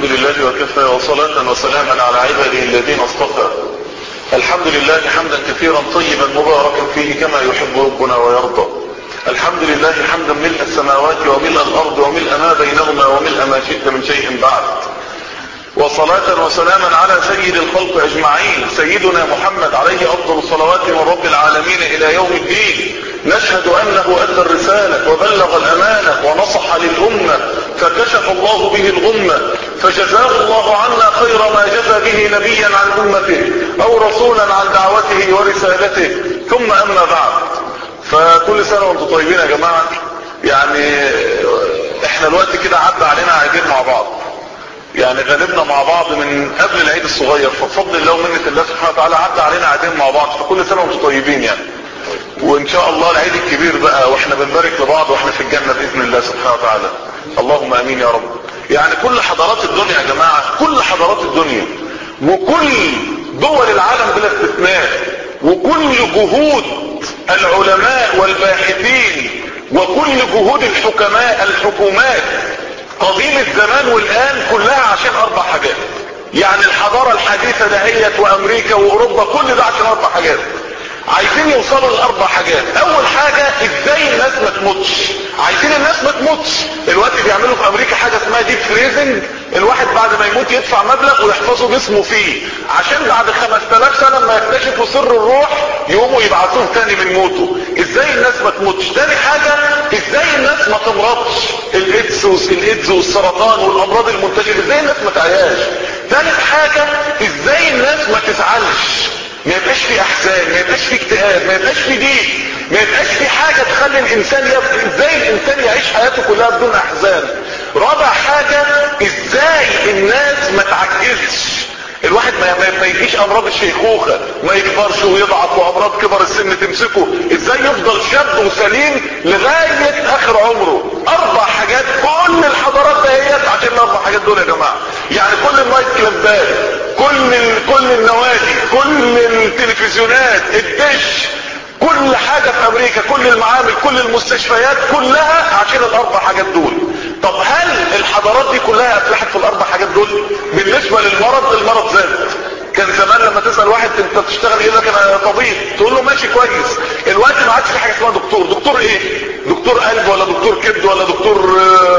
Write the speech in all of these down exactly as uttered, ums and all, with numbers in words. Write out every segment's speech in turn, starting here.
الحمد لله وكفى وصلاة وسلاما على عباده الذين اصطفى. الحمد لله حمدا كثيرا طيبا مباركا فيه كما يحب ربنا ويرضى. الحمد لله حمدا ملء السماوات وملء الارض وملء ما بينهما وملء ما شئت من شيء بعد. وصلاة وسلاما على سيد الخلق اجمعين سيدنا محمد عليه افضل الصلوات من رب العالمين الى يوم الدين. نشهد انه ادى الرسالة وبلغ الامانة ونصح للامة فكشف الله به الغمة، فجزاه الله عنا خير ما جزى به نبيا عن امته او رسولا عن دعوته ورسالته. ثم اما بعد، فكل سنة وانتم طيبين يا جماعة. يعني احنا الوقت كده عدى علينا عايزين مع بعض، يعني غالبنا مع بعض من قبل العيد الصغير، فبفضل الله ومنة الله سبحانه وتعالى عدى علينا عايزين مع بعض، فكل سنة وانتم طيبين يعني. وان شاء الله العيد الكبير بقى واحنا بنبارك لبعض واحنا في الجنة باذن الله سبحانه وتعالى. اللهم امين يا رب. يعني كل حضارات الدنيا يا جماعة، كل حضارات الدنيا وكل دول العالم بلا استثناء وكل جهود العلماء والباحثين وكل جهود الحكماء الحكومات قديم الزمان والآن كلها عشان أربع حاجات. يعني الحضارة الحديثة دهيت وأمريكا وأوروبا كل ده عشان أربع حاجات. عايزين يوصلوا لأربع حاجات. أول حاجة إزاي الناس ما تموتش. عايزين الناس ما تموتش. الوقت بيعملوا في أمريكا حاجة اسمها ديب فريزنج، الواحد بعد ما يموت يدفع مبلغ ويحفظوا جسمه فيه عشان بعد خمسة آلاف سنة لما يكتشفوا سر الروح يقوموا يبعثوه تاني من موته. ازاي الناس ما تموتش. تاني حاجة ازاي الناس ما تمرضش، الايدز والايدز والسرطان والامراض المنتشرة ازاي الناس ما تعياش. تالت حاجة ازاي الناس ما تزعلش، ما يبقاش في احزان، ما يبقاش في اكتئاب، ما يبقاش في ضيق، ما يبقاش في حاجة تخلي الانسان يبقى ازاي الانسان يعيش حياته كلها بدون احزان. رابع حاجة ازاي الناس ما تعجزش، الواحد ما, ما يجيش امراض الشيخوخة، ما يكبرش ويضعف وامراض كبر السن تمسكه، ازاي يفضل شاب وسليم لغاية اخر عمره. اربع حاجات كل الحضارات دهيت عشان الاربع حاجات دول يا جماعة. يعني كل النايت كلابات، كل كل النوادي، كل التلفزيونات، الدش، كل حاجة في امريكا، كل المعامل، كل المستشفيات كلها عشان الاربع حاجات دول. طب هل الحضارات دي كلها افلحت في الاربع حاجات دول؟ بالنسبة للمرض، المرض زاد. كان زمان لما تسأل واحد انت بتشتغل ايه لك انا طبيب، تقول له ماشي كويس. الوقت ما عادش في حاجة اسمها دكتور. دكتور ايه؟ دكتور قلب ولا دكتور كبد ولا دكتور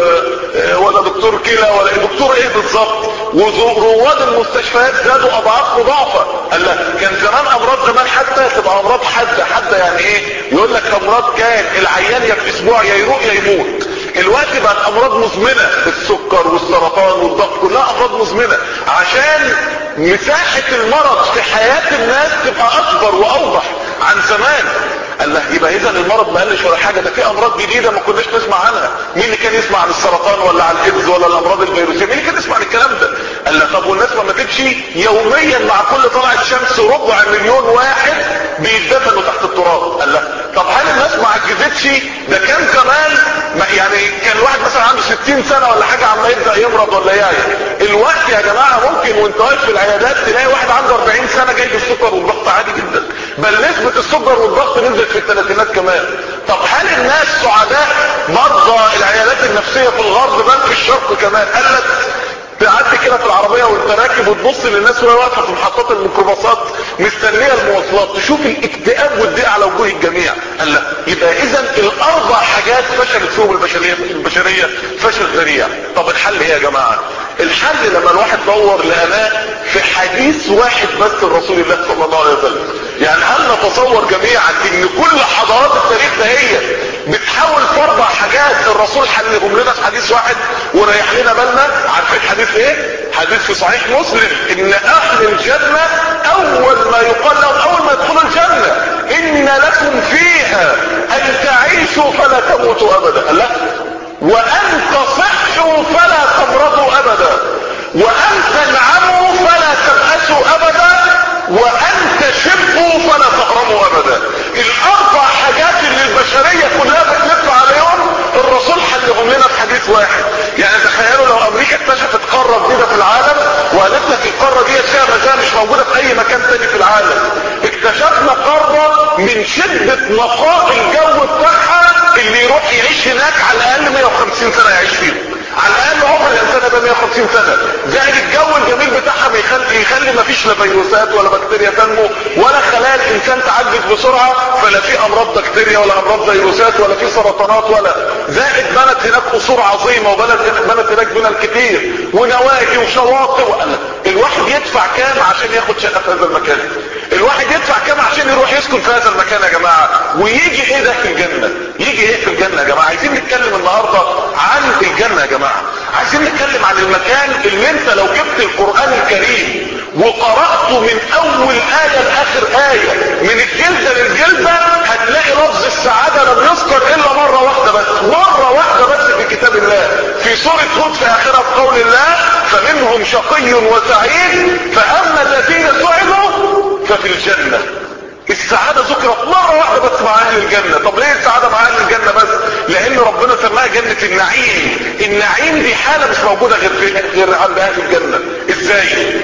آه ولا دكتور كلى ولا دكتور ايه بالظبط. ورواد المستشفيات زادوا اضعاف مضاعفة. قال لك كان زمان امراض زمان حتى تبقى امراض حادة. حادة يعني ايه؟ يقول لك امراض كان العيان يا في اسبوع يا يروق يا يموت. الوقت بقت امراض مزمنة، السكر والسرطان والضغط كلها امراض مزمنة عشان مساحة المرض في حياة الناس تبقى اكبر واوضح عن زمان. قال له يبقى اذا المرض ما قلش ولا حاجة، ده في امراض جديدة ما كناش نسمع عنها. مين اللي كان يسمع عن السرطان ولا عن الايدز ولا الامراض الفيروسية؟ مين اللي كان يسمع عن الكلام ده؟ قال له طب والناس ما ماتتش؟ يوميا مع كل طلعة شمس ربع مليون واحد بيتدفنوا تحت التراب. قال له طب هل الناس ما عجزتش؟ ده كان زمان يعني كان الواحد مثلا عنده ستين سنة ولا حاجة عما يبدأ يمرض ولا يعيا. الوقت يا جماعة ممكن وانت واقف في العيادات تلاقي واحد عنده أربعين سنة جاي بالسكر والضغط عادي جدا، بل نسبة السكر والضغط نزلت في الثلاثينات كمان. طب هل الناس سعداء؟ مرضى العيادات النفسية في الغرب بل في الشرق كمان قلت. تعدي كده في العربية وانت راكب وتبص للناس وهي واقفة في محطات الميكروباصات مستنية المواصلات، تشوف الاكتئاب والضيق على وجوه الجميع. قال لا يبقى اذا الاربع حاجات فشلت فيهم البشرية البشرية فشل ذريع. طب الحل ايه يا جماعة؟ الحل لما الواحد دور لقناه في حديث واحد بس الرسول الله صلى الله عليه وسلم. يعني هل نتصور جميعا ان كل حضارات التاريخ ده هي بتحاول في اربع حاجات الرسول حلهم لنا في حديث واحد وريح لنا بالنا؟ عارفين حديث ايه؟ حديث في صحيح مسلم ان اهل الجنة اول ما يقال لهم اول ما يدخلوا الجنة ان لكم فيها ان تعيشوا فلا تموتوا ابدا، لا وان تصحوا فلا تمرضوا ابدا وان تنعموا فلا تبأسوا ابدا وان تشبوا فلا تهرموا ابدا. الاربع حاجات اللي البشرية كلها بتلف عليهم الرسول حلهم لنا في حديث واحد. يعني تخيلوا لو امريكا اكتشفت قارة جديدة في العالم وقالت لك القارة دي فيها غازات مش موجودة في اي مكان تاني في العالم. اكتشفنا قارة من شدة نقاء الجو بتاعها اللي يروح يعيش هناك على الاقل مية وخمسين سنة يعيش فيهم. على الاقل عمر الانسان ده مية وخمسين سنه، زائد الجو الجميل بتاعها بيخلي يخلي ما فيش لا فيروسات ولا بكتيريا تنمو ولا خلايا الانسان تعدد بسرعه، فلا في امراض بكتيريا ولا امراض فيروسات ولا في سرطانات ولا، زائد بنت هناك قصور عظيمه وبنت بنت هناك بنى كتير ونوادي وشواطئ وقال الواحد يدفع كام عشان ياخد شقه في هذا المكان؟ الواحد يدفع كام عشان يروح يسكن في هذا المكان يا جماعه؟ ويجي ايه ده في الجنه؟ يجي ايه في الجنه يا جماعه؟ عايزين نتكلم النهارده عن الجنه يا جماعه، عايزين نتكلم عن المكان اللي انت لو جبت القرآن الكريم وقرأته من اول آية لاخر آية من الجلدة للجلدة هتلاقي لفظ السعادة لم يذكر الا مرة واحدة بس، مرة واحدة بس في كتاب الله، في سورة هود في اخرها في قول الله فمنهم شقي وسعيد فاما الذين سعدوا ففي الجنة. السعادة ذكرت مرة واحدة بس مع اهل الجنة. طب ليه السعادة مع اهل الجنة بس؟ لان ربنا سماها جنة النعيم. النعيم دي حالة مش موجودة غير في غير عند اهل الجنة. ازاي؟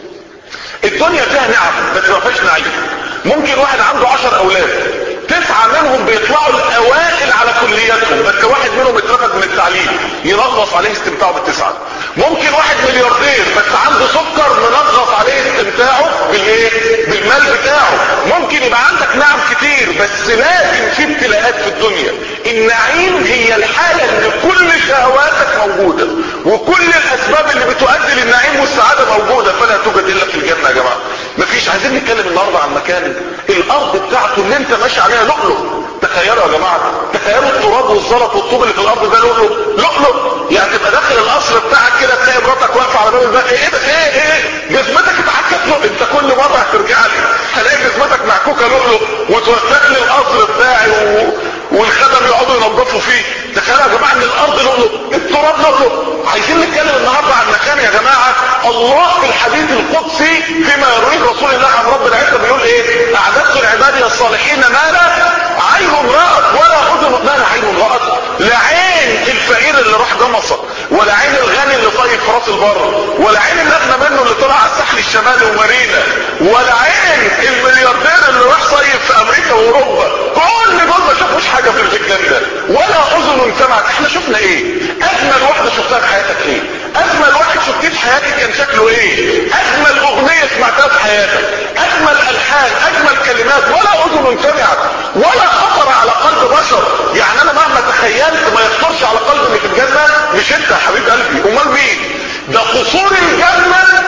الدنيا فيها نعم بس ما فيهاش نعيم. ممكن واحد عنده عشر اولاد، تسعة منهم بيطلعوا الاوائل على كلياتهم بس واحد منهم اترفد من التعليم، ينغص عليه استمتاعه بالتسعة. ممكن واحد ملياردير بس عنده سكر، منغص عليه استمتاعه بالايه؟ بالمال بتاعه. ممكن يبقى عندك نعم كتير بس لازم في ابتلاءات في الدنيا. النعيم هي الحالة اللي كل شهواتك موجودة وكل الاسباب اللي بتؤدي للنعيم والسعادة موجودة، فلا توجد الا في الجنة يا جماعة. مفيش. عايزين نتكلم النهاردة عن مكان الارض بتاعته اللي انت ماشي عليها لؤلؤ. تخيلوا يا جماعة، تخيلوا التراب والزلط والطوب اللي في الارض ده لؤلؤ لؤلؤ. يعني تبقى داخل القصر بتاعك كده تلاقي مراتك واقفة على باب الباب، ايه ده ايه ايه جزمتك اتعكت لؤلؤ. انت كل مرة هترجع لي هلاقي جزمتك معكوكة لؤلؤ وتوسخ لي القصر بتاعي و... والخدم يقعدوا ينظفوا فيه. تخيلوا يا جماعة ان الارض لؤلؤ، التراب لؤلؤ. عايزين نتكلم النهاردة عن مكان يا جماعة الله في الحديث القدسي فيما يرويه رسول الله عن رب العزة بيقول ايه؟ اعددت لعبادي الصالحين ما لا عين رأت ولا اذن، ما لا عين رأت، لا عين الفقير اللي راح جمصة، ولا عين الغني اللي طيب في راس البر، ولا عين اللي اغنى منه اللي طلع على الساحل الشمالي ومارينا، ولا عين الملياردير اللي راح صيف في امريكا واوروبا. كل دول ما شافوش حاجة في الجنة، ولا اذن سمعت. احنا شفنا ايه؟ اجمل واحدة شفتها في حياتك ايه؟ اجمل واحد شفتيه في حياتك كان شكله ايه؟ اجمل اغنية سمعتها في حياتك، اجمل الحان، اجمل كلمات، ولا اذن سمعت ولا خطر على قلب بشر. يعني انا مهما تخيلت ما يخطرش على قلبي اللي في الجنة. مش انت يا حبيب قلبي، امال مين؟ ده قصور الجنة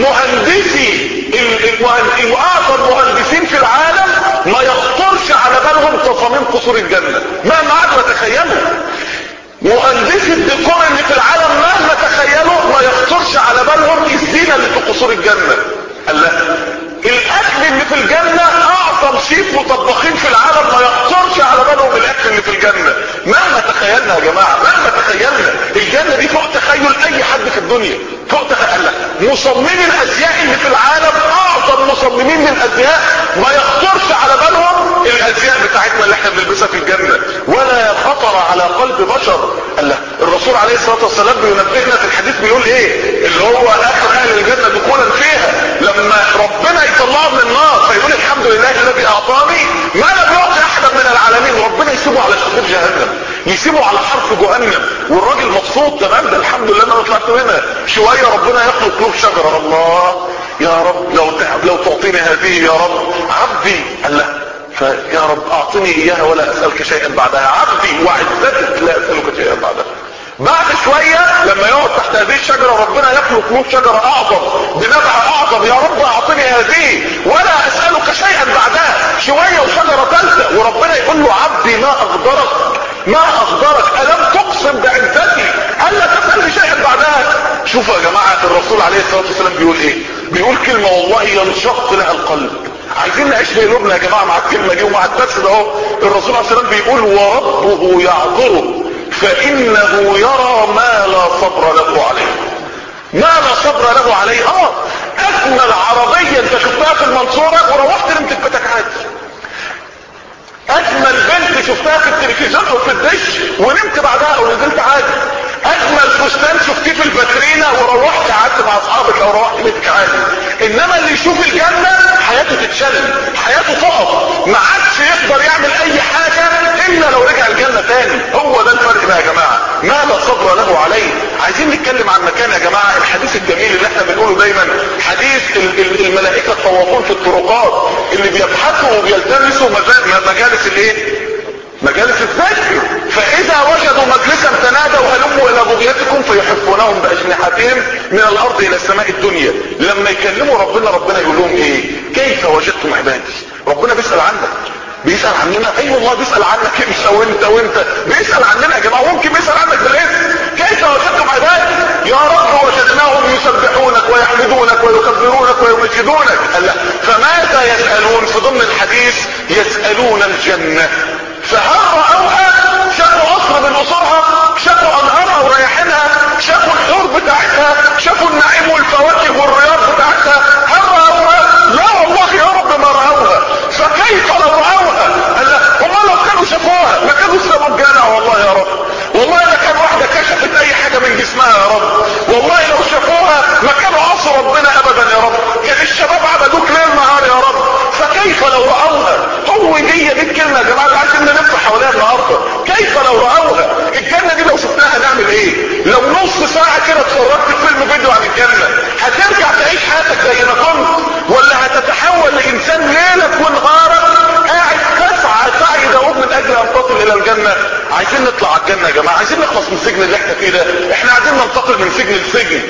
مهندسي الاعظم مهندسين في العالم ما يخطرش على بالهم تصاميم قصور الجنة مهما قعدوا يتخيلوا. مهندسي الديكور اللي في العالم مهما تخيلوا ما يخطرش على بالهم الزينة اللي في قصور الجنة. الله، الاكل اللي في الجنة اعظم شيف وطباخين في العالم ما يخطرش على بالهم الاكل اللي في الجنة مهما تخيلنا يا جماعة، مهما تخيلنا. الجنة دي فوق تخيل اي حد في الدنيا، فوق تخيل. مصممين الازياء اللي في العالم اعظم مصممين للازياء ما يخطرش على بالهم الازياء بتاعتنا اللي احنا بنلبسها في الجنة، ولا خطر على قلب بشر. الله، الرسول عليه الصلاة والسلام بينبهنا في الحديث بيقول ايه؟ اللي هو اخر اهل الجنة دخولا فيها لما ربنا يطلعه من النار فيقول الحمد لله الذي اعطاني ما لم يعطي احدا من العالمين. ربنا يسيبه على شفير جهنم، يسيبه على حرف جهنم، والراجل مبسوط تمام، ده الحمد لله انا طلعت منها. شويه ربنا يخلق قلوب شجره. الله يا رب لو لو تعطيني هذه يا رب عبدي. الله، فيا رب اعطني اياها ولا اسالك شيئا بعدها، عبدي وعزتك لا اسالك شيئا بعدها. بعد شوية لما يقعد تحت هذه الشجرة ربنا يخلق له شجرة اعظم بنبع اعظم، يا رب اعطني هذه ولا اسألك شيئا بعدها. شوية وشجرة ثالثة وربنا يقول له عبدي ما اغدرك ما اغدرك الم تقسم بعزتي الا تسألني شيئا بعدها. شوفوا يا جماعة الرسول عليه الصلاة والسلام بيقول ايه؟ بيقول كلمة والله ينشق لها القلب. عايزين نعيش في قلوبنا يا جماعة مع الكلمة دي ومع الدرس ده اهو. الرسول عليه الصلاة والسلام بيقول وربه يعذره فانه يرى ما لا صبر له عليه. ما لا صبر له عليه. اه اجمل عربية انت شفتها في المنصورة وروحت نمت في بيتك عادي. اجمل بنت شفتها في التلفزيون او في الدش ونمت بعدها او نزلت عادي. اجمل فستان شفتيه في الباترينا وروحت قعدت مع اصحابك او روحت بيتك عادي. انما اللي يشوف الجنة حياته تتشل، حياته تقف، ما عادش يقدر يعمل اي حاجة الا لو رجع الجنة تاني. هو ده الفرق بقى يا جماعة. ما لا صبر له عليه. عايزين نتكلم عن مكان يا جماعة الحديث الجميل اللي احنا بنقوله دايما، حديث الملائكة الطوافون في الطرقات اللي بيبحثوا وبيلتمسوا مجالس الايه؟ مجالس الذكر. فاذا وجدوا مجلسا تنادوا هلموا الى بغيتكم فيحفونهم باجنحتهم من الارض الى السماء الدنيا. لما يكلموا ربنا ربنا يقول لهم ايه؟ كيف وجدتم عبادي؟ ربنا بيسأل عنك، بيسأل عننا. اي أيوة والله بيسأل عنك انت وانت وانت بيسأل عننا يا جماعة. ممكن بيسأل عنك بالاسم، كيف وجدتم عبادي؟ يا رب وجدناهم يسبحونك ويحمدونك ويكبرونك ويمجدونك. لا، فماذا يسألون؟ في ضمن الحديث يسألون الجنة. فهل رأوها؟ شافوا قصر من قصورها، شافوا انهارها وريحانها، شافوا الحور بتاعتها، شافوا النعيم والفواكه والرياض بتاعتها. هل رأوها؟ لا والله يا رب ما رأوها. فكيف لو رأوها؟ هم لو كانوا شافوها ما كانوا سابوا الجنة. والله يا رب، والله ما كان واحدة كشفت اي حاجة من جسمها يا رب. والله لو شافوها ما كانوا عصوا ربنا ابدا يا رب. كان الشباب عبدوك ليل نهار يا رب. فكيف لو رأوها؟ هو دي دي الكلمة يا جماعة اللي عايزين نلف حواليها النهارده. كيف لو رأوها؟ الجنة دي لو شفناها نعمل ايه؟ لو نص ساعة كده اتفرجت في فيلم فيديو عن الجنة هترجع تعيش حياتك زي ما كنت، ولا هتتحول لانسان ليلك ونهارك قاعد تسعى سعي دؤوب من اجل ان تصل الى الجنة؟ عايزين نطلع على الجنة يا جماعة، عايزين نخلص من السجن اللي احنا فيه ده. احنا عايزين ننتقل من سجن لسجن.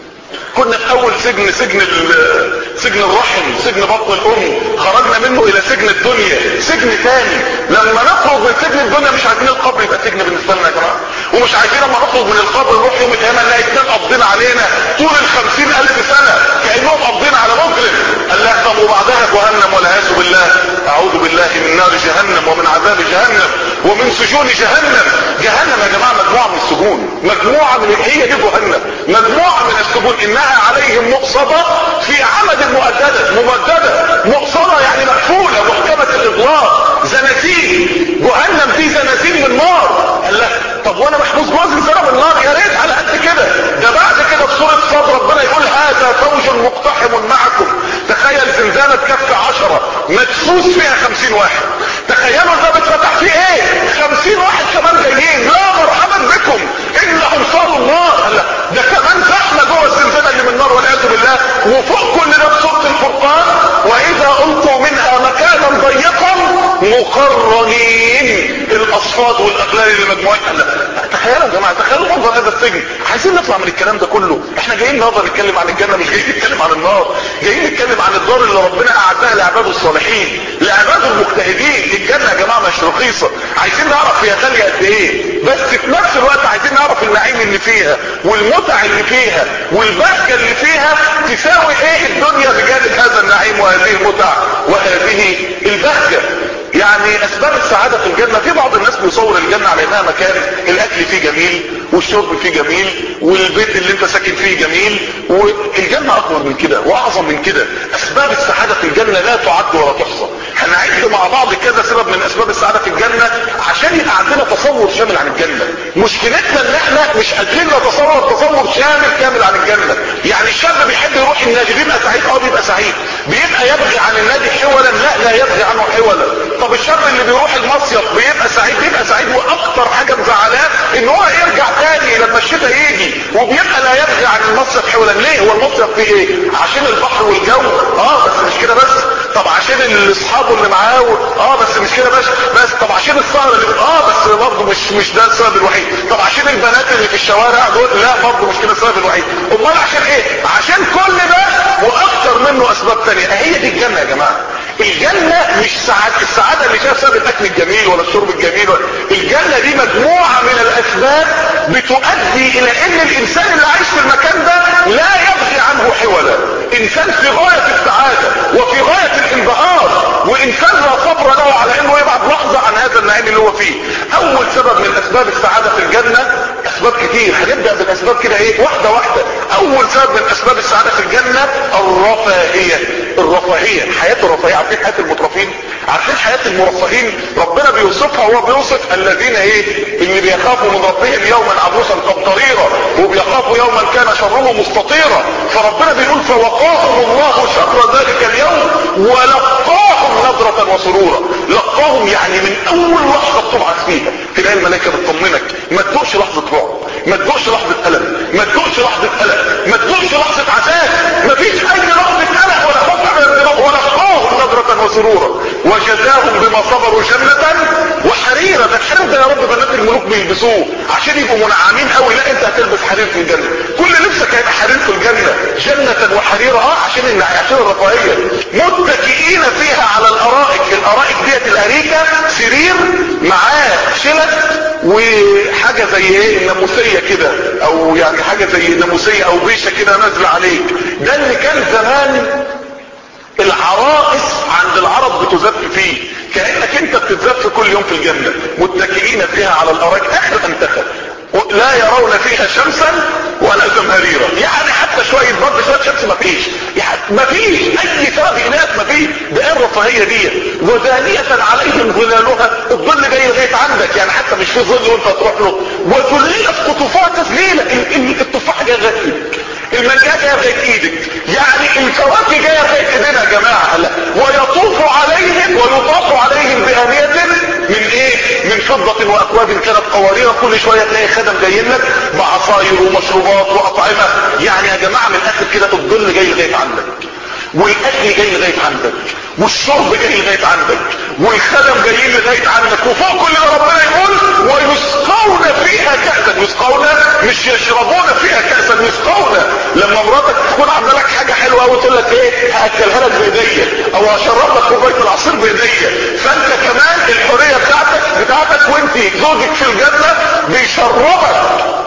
كنا في اول سجن سجن سجن الرحم، سجن بطن الام، خرجنا منه الى سجن الدنيا، سجن ثاني. لما نخرج من سجن الدنيا مش عايزين القبر يبقى سجن بالنسبه لنا يا جماعه، ومش عايزين لما نخرج من القبر نروح يوم القيامه نلاقي اتنين قابضين علينا طول الخمسين الف سنه كانهم قابضين على مجرم. قال لا طب وبعدها جهنم والعياذ بالله، اعوذ بالله من نار جهنم ومن عذاب جهنم ومن سجون جهنم. جهنم يا جماعه مجموعه من السجون، مجموعه من هي دي جهنم، مجموعه من السجون انها عليهم مقصده في عمد مؤدده ممدده. مقصده يعني مقفوله محكمه الاغلاق، زنازين. جهنم دي زنازين من نار. قال لك طب وانا محبوس جوه زنزانه من نار؟ يا ريت على قد كده. ده بعد كده في سوره صاد ربنا يقول هذا فوج مقتحم معكم. تخيل زنزانه تكفي عشرة مدفوس فيها خمسين واحد. تخيلوا ده بتفتح فيه ايه؟ خمسين واحد كمان جايين. لا مرحبا بكم انهم صاروا النار. قال لك ده كمان زحمه جوه الزنزانه اللي من نار والعياذ بالله. وفوق كل ده بسوره الفرقان واذا القوا منها مكانا ضيقا مقرنين الاصفاد والاغلال اللي مجموعتها. لا تخيلوا يا جماعه، تخيلوا منظر هذا السجن. عايزين نطلع من الكلام ده كله. احنا جايين النهارده نتكلم عن الجنه، مش جايين نتكلم عن النار. جايين نتكلم عن الدار اللي ربنا اعدها لعباده الصالحين، لعباده المجتهدين. الجنه يا جماعه مش رخيصه. عايزين نعرف هي غاليه قد ايه، بس في نفس الوقت عايزين نعرف النعيم اللي فيها والمتع اللي فيها والبهجه اللي فيها تساوي ايه الدنيا بجانب هذا النعيم وهذه المتع وهذه البهجه. يعني اسباب السعادة في الجنة، في بعض الناس بيصور الجنة على انها مكان الاكل فيه جميل والشرب فيه جميل والبيت اللي انت ساكن فيه جميل. والجنة اكبر من كده واعظم من كده. اسباب السعادة في الجنة لا تعد ولا تحصى. هنعد مع بعض كذا سبب من اسباب السعادة في الجنة عشان يبقى عندنا تصور شامل عن الجنة. مشكلتنا ان احنا مش قادرين نتصور تصور شامل كامل عن الجنة. يعني الشاب بيحب يروح النادي بيبقى سعيد، اه بيبقى سعيد. بيبقى يبغي عن النادي حولا، لا لا يبغي عنه حولا. طب الشاب اللي بيروح المصيف بيبقى سعيد، بيبقى سعيد. واكتر حاجة مزعلاه ان هو يرجع تاني لما الشتاء يجي، وبيبقى لا يبغي عن المصيف حولا. ليه؟ هو المصيف فيه ايه؟ عشان البحر والجو، اه بس مش كده بس. طب عشان اصحابه اللي معاه، اه بس مش كده بس. بس طب عشان السهر اللي اه بس برضه مش مش ده السبب الوحيد. طب عشان البنات اللي في الشوارع دول، لا برضه مش كده السبب الوحيد. امال عشان ايه؟ عشان كل ده واكتر منه اسباب تانية. هي دي الجنة يا جماعة. الجنة مش سعادة، السعادة اللي فيها بسبب الاكل الجميل ولا الشرب الجميل ولا. الجنة دي مجموعة من الاسباب بتؤدي الى ان الانسان اللي عايش في المكان ده لا يبغي عنه حولا. انسان في غاية السعادة وفي غاية الانبهار، وانسان لا صبر له على انه يبعد لحظة عن هذا النعيم اللي هو فيه. اول سبب من اسباب السعادة في الجنة، اسباب كتير هنبدأ بالاسباب كده ايه واحدة واحدة. اول سبب من اسباب السعادة في الجنة الرفاهية. الرفاهية، حياة الرفاهية. عارفين حياة المترفين؟ عارفين حياة المرفهين؟ ربنا بيوصفها وهو بيوصف الذين ايه اللي بيخافوا من ربهم يوما عبوسا قمطريرا وبيخافوا يوما كان شره مستطيرا. فربنا بيقول فوقاهم الله شر ذلك اليوم ولقاهم نضرة وسرورا. لقاهم يعني من اول لحظة بتبعث فيها تلاقي الملائكة بتطمنك ما تدوقش لحظة رعب، ما تدوقش لحظة ألم، ما تدوقش لحظة قلق، ما تدوقش لحظة عذاب، ما فيش اي لحظة قلق ولا خوف من الذنوب، ولقاهم نظرة وسرورا وجزاهم بما صبروا جنة وحريرا. ده الحرير ده يا رب بنات الملوك بيلبسوه عشان يبقوا منعمين قوي، لا انت هتلبس حرير في الجنة، كل لبسك هيبقى حرير في الجنة، جنة وحريرا. اه عشان عشان الرفاهية. متكئين فيها على الارائك، الارائك ديت الاريكة سرير معاه شلت وحاجة زي ايه ناموسية كده، او يعني حاجة زي ناموسية او بيشة كده نازلة عليك. ده اللي كان زمان العرائس عند العرب بتزف فيه، كأنك انت بتتزف كل يوم في الجنة. متكئين فيها على الارائك اخر انتخب لا يرون فيها شمسا ولا زمهريرا، يعني حتى شوية برد شوية شمس ما فيش، يعني ما فيش اي سبب اناث ما فيش. ده ايه الرفاهية دي؟ ودانية عليهم ظلالها، الظل جاي لغاية عندك، يعني حتى مش في ظل وانت تروح له. وذللت قطوفها تذليلا، التفاح جاي لغاية ايدك، المانجا جايه لغايه ايدك، يعني الفواكه جايه لغايه ايدينا يا جماعه. لا ويطوف عليهم ويطاف عليهم بآنية من ايه؟ من فضة واكواب كانت قوارير، كل شويه تلاقي خدم جايين لك بعصاير ومشروبات واطعمه. يعني يا جماعه من الاخر كده الظل جاي لغايه عندك، والاكل جاي لغايه عندك، والشرب جاي لغايه عندك، والخدم جايين لغايه عندك، وفوق كل ده ربنا يقول ويسقون فيها كأسا. يسقون مش يشربون فيها كأسا، يسقون. لما مراتك تكون عامله لك حاجه حلوه قوي تقول لك ايه هاكلها لك بايديا او هشرب لك كوبايه العصير بايديا، فانت كمان الحريه بتاعتك بتاعتك وانت زوجك في الجنه بيشربك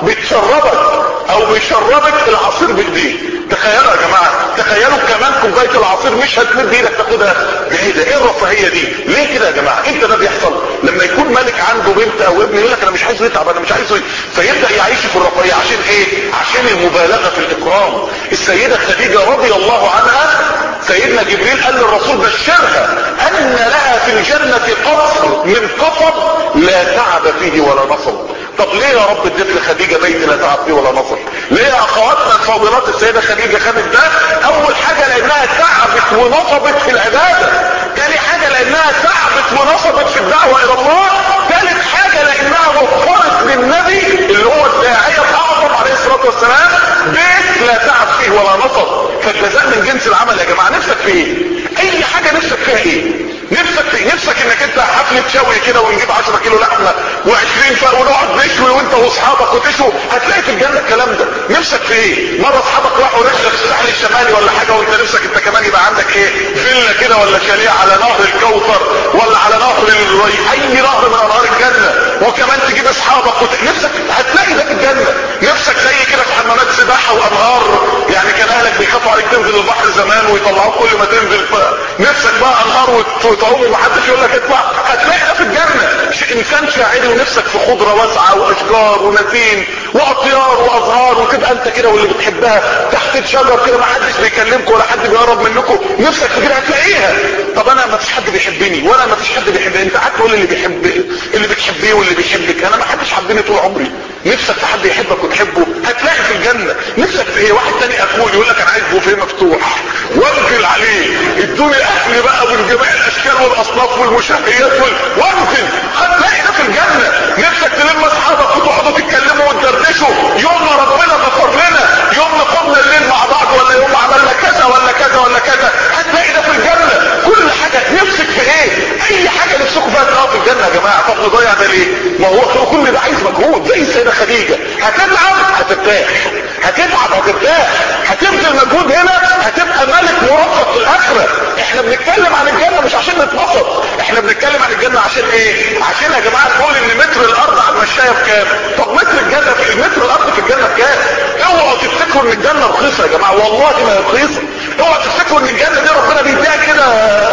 بتشربك او بيشربك العصير بايديه. تخيلوا يا جماعه، تخيلوا كمان كوبايه العصير مش هتمد ايدك تاخدها بايدك. ايه الرفاهيه دي؟ ليه كده يا جماعه؟ انت ده بيحصل لما يكون ملك عنده بنت او ابن يقول لك انا مش عايزه يتعب، انا مش عايزه، فيبدا يعيش في الرفاهيه. عشان ايه؟ عشان المبالغه في الاكرام. السيده خديجه رضي الله عنها سيدنا جبريل قال للرسول بشرها ان لها في الجنه قصر من قصب لا تعب فيه ولا نصب. طب ليه يا رب اديت لخديجه بيت لا تعب فيه ولا نصب؟ ليه يا اخواتنا الفاضلات السيده خديجه خدت ده؟ اول حاجه لانها تعبت ونصبت في العباده، تاني حاجه لانها تعبت ونصبت في الدعوه الى الله، ثالث حاجه لانها وفرت للنبي اللي هو الداعيه الاعظم عليه الصلاه والسلام بيت لا تعب فيه ولا نصب. فالجزاء من جنس العمل يا جماعه. نفسك في ايه؟ اي حاجه نفسك فيها ايه؟ نفسك في نفسك انك انت حفله شوي كده ونجيب عشرة كيلو لحمه وعشرين فرق ونقعد نشوي وانت واصحابك وتشوي، هتلاقي في الجنه الكلام ده. نفسك في ايه؟ مره اصحابك راحوا رحله في الساحل الشمالي ولا حاجه وانت نفسك انت كمان يبقى عندك ايه؟ فيلا كده ولا شاليه على نهر الكوثر ولا على نهر الري، اي نهر من انهار الجنه، وكمان تجيب اصحابك وت... نفسك هتلاقي ده في الجنه. نفسك زي كده في حمامات سباحه وانهار، يعني كان اهلك بيخافوا عليك تنزل البحر زمان ويطلعوك كل ما تنزل، نفسك بقى انهار وتعوم ومحدش يقول لك اطلع، هتلاقي ده في الجنه. انسان شاعري ونفسك في خضره واسعه واشجار ونسيم واطيار وازهار، وتبقى انت كده واللي بتحبها تحت شجر كده ما حدش بيكلمكم ولا حد بيقرب منكم، نفسك في كده هتلاقيها. طب انا ما فيش حد بيحبني ولا ما فيش حد بيحبني، انت قاعد تقول اللي بيحب اللي بتحبيه واللي بيحبك، انا ما حدش حبني طول عمري. نفسك في حد يحبك وتحبه هتلاقي في الجنه. نفسك في ايه؟ واحد تاني اخوه يقول لك انا عايز بوفيه مفتوح وانزل عليه ادوني اكل بقى من جميع الاشكال والاصناف والمشهيات وال... وانزل، هتلاقي ده في الجنه. نفسك تلم اصحابك وتقعدوا تتكلموا وتدردشوا، يوم ما ربنا غفر لنا، يوم ما قمنا الليل مع بعض، ولا يوم عملنا كذا ولا كذا ولا كذا، هتلاقي ده في الجنه. كل حاجه نفسك في ايه؟ اي حاجه نفسكم فيها تلاقوها في الجنه يا جماعه. طب نضيع ده ليه؟ ما هو كل ده عايز مجهود. زي السيده خديجه، هتتعب هترتاح، هتتعب هترتاح، هتبذل مجهود هنا هتبقى ملك مرفق في الاخره. احنا بنتكلم عن الجنه مش عشان نتبسط، احنا بنتكلم عن الجنه عشان ايه؟ عشان يا جماعه نقول ان متر الارض على المشايه بكام؟ طب متر الجنه في متر الارض في الجنه بكام؟ اوعوا تفتكروا ان الجنه رخيصه يا جماعه، والله ما هي رخيصه. اوعوا تفتكروا ان الجنه دي ربنا بيديها كده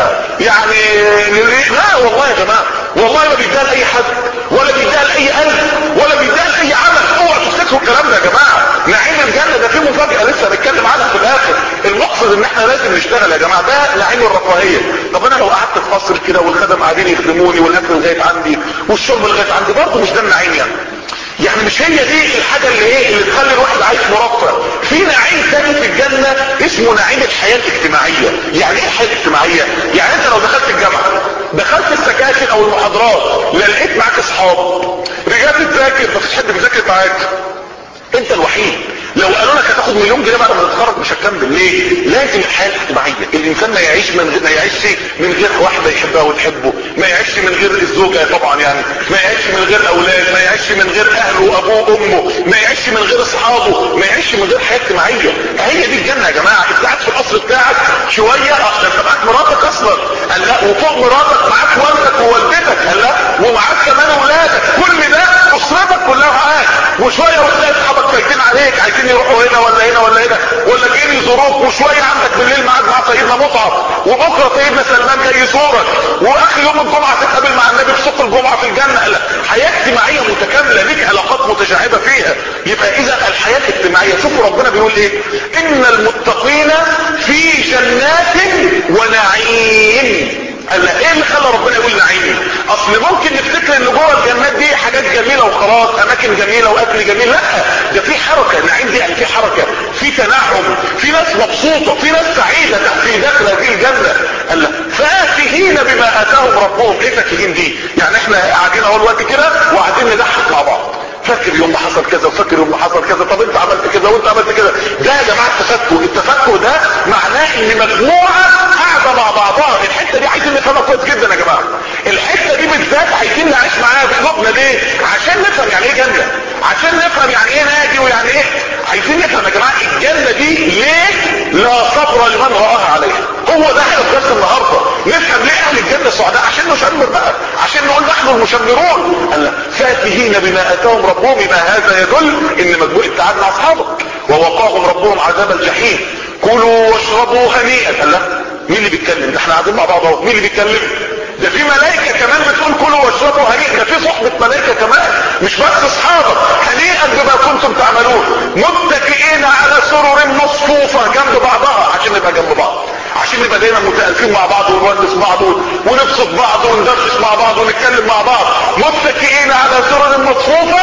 يعني، لا والله يا جماعه، والله ما بيديها لاي حد ولا بيديها لاي قلب ولا بيديها لاي عمل. اوعوا تفتكروا الكلام ده يا جماعه. نعيم الجنه ده فيه مفاجاه لسه هنتكلم عنها في الاخر. المقصد ان احنا لازم نشتغل يا جماعه، ده نعيم الرفاهيه. طب انا لو قعدت في قصر كده والخدم قاعدين يخدموني والاكل لغايه عندي والشرب لغايه عندي، برضه مش ده النعيم يعني. يعني مش هي دي الحاجه اللي ايه اللي تخلي الواحد عايش مرفه. في نعيم تاني في الجنه اسمه نعيم الحياه الاجتماعيه. يعني ايه الحياه الاجتماعيه؟ يعني انت لو دخلت الجامعه دخلت السكاشن او المحاضرات لا لقيت معاك اصحاب، رجعت تذاكر مفيش حد بيذاكر معاك، انت الوحيد. لو قالوا لك هتاخد مليون جنيه بعد ما تتخرج مش هتكمل. ليه؟ لازم الحياه الاجتماعيه، الانسان ما يعيش من غير ما يعيش من غير واحده يحبها وتحبه، ما يعيش من غير الزوجه طبعا يعني، ما يعيش من غير اولاد، ما يعيش من غير اهله وابوه وامه، ما يعيش من غير اصحابه، ما يعيش من غير حياه اجتماعيه. هي دي الجنه يا جماعه. انت قاعد في القصر بتاعك شويه، اه ده انت معاك مراتك اصلا، قال لا، وفوق مراتك معاك والدك ووالدتك، قال لا، ومعاك كمان اولادك، كل ده اسرتك كلها معاك، وشويه وتلاقي اصحابك فايتين عليك عايزين يروحوا هنا ولا هنا ولا هنا ولا جايين يزوروك، وشويه عندك بالليل ميعاد مع سيدنا مصعب، وبكره سيدنا سلمان جاي يزورك، واخر يوم الجمعه تتقابل مع النبي في سوق الجمعه في الجنه. لا، حياه اجتماعيه متكامله، ليك علاقات متشعبه فيها. يبقى اذا الحياه الاجتماعيه، شوفوا ربنا بيقول ايه، ان المتقين في جنات ونعيم. قال لا، ايه اللي خلى ربنا يقول نعيم؟ اصل ممكن نفتكر ان جوه الجنات دي حاجات جميله وخلاص، اماكن جميله واكل جميل. لا، ده في حركه. نعيم دي يعني في حركه، في تنعم، في ناس مبسوطه، في ناس سعيده في داخل هذه الجنه. قال لا، فاكهين بما اتاهم ربهم. ايه فاكهين دي؟ يعني احنا قاعدين اهو الوقت كده وقاعدين نضحك مع بعض، فاكر يوم ما حصل كذا وفاكر يوم ما حصل كذا، طب انت عملت كذا وانت عملت كذا. ده يا جماعه التفكر. التفكر ده معناه ان مجموعه قاعده مع بعضها. الحته دي عايزين نفهمها كويس جدا يا جماعه. الحته دي بالذات عايزين نعيش معاها بقلوبنا. ليه؟ عشان نفهم يعني ايه جنه، عشان نفهم يعني ايه نادي ويعني ايه. عايزين نفهم يا جماعه الجنه دي ليه لا صبر لمن رآها عليها. هو ده احنا في درس النهارده، نفهم ليه اهل الجنه سعداء، عشان نشمر بقى، عشان نقول نحن المشمرون. قال فاكهين بما اتاهم ربهم. يبقى هذا يدل ان مجموعه تعاد مع اصحابك. ووقاهم ربهم عذاب الجحيم. كلوا واشربوا هنيئا. قال لا، مين اللي بيتكلم؟ ده احنا قاعدين مع بعض اهو، مين اللي بيتكلم؟ ده في ملائكه كمان بتقول كلوا واشربوا هنيئا، ده في صحبه ملائكه كمان، مش بس اصحابك. هنيئا بما كنتم تعملون، متكئين على سرر مصفوفه جنب بعضها، عشان نبقى جنب بعض، عشان نبقى دايما متألفين مع بعض ونونس بعض ونبسط بعض وندردش مع بعض ونتكلم مع بعض. متكئين على سرر مصفوفه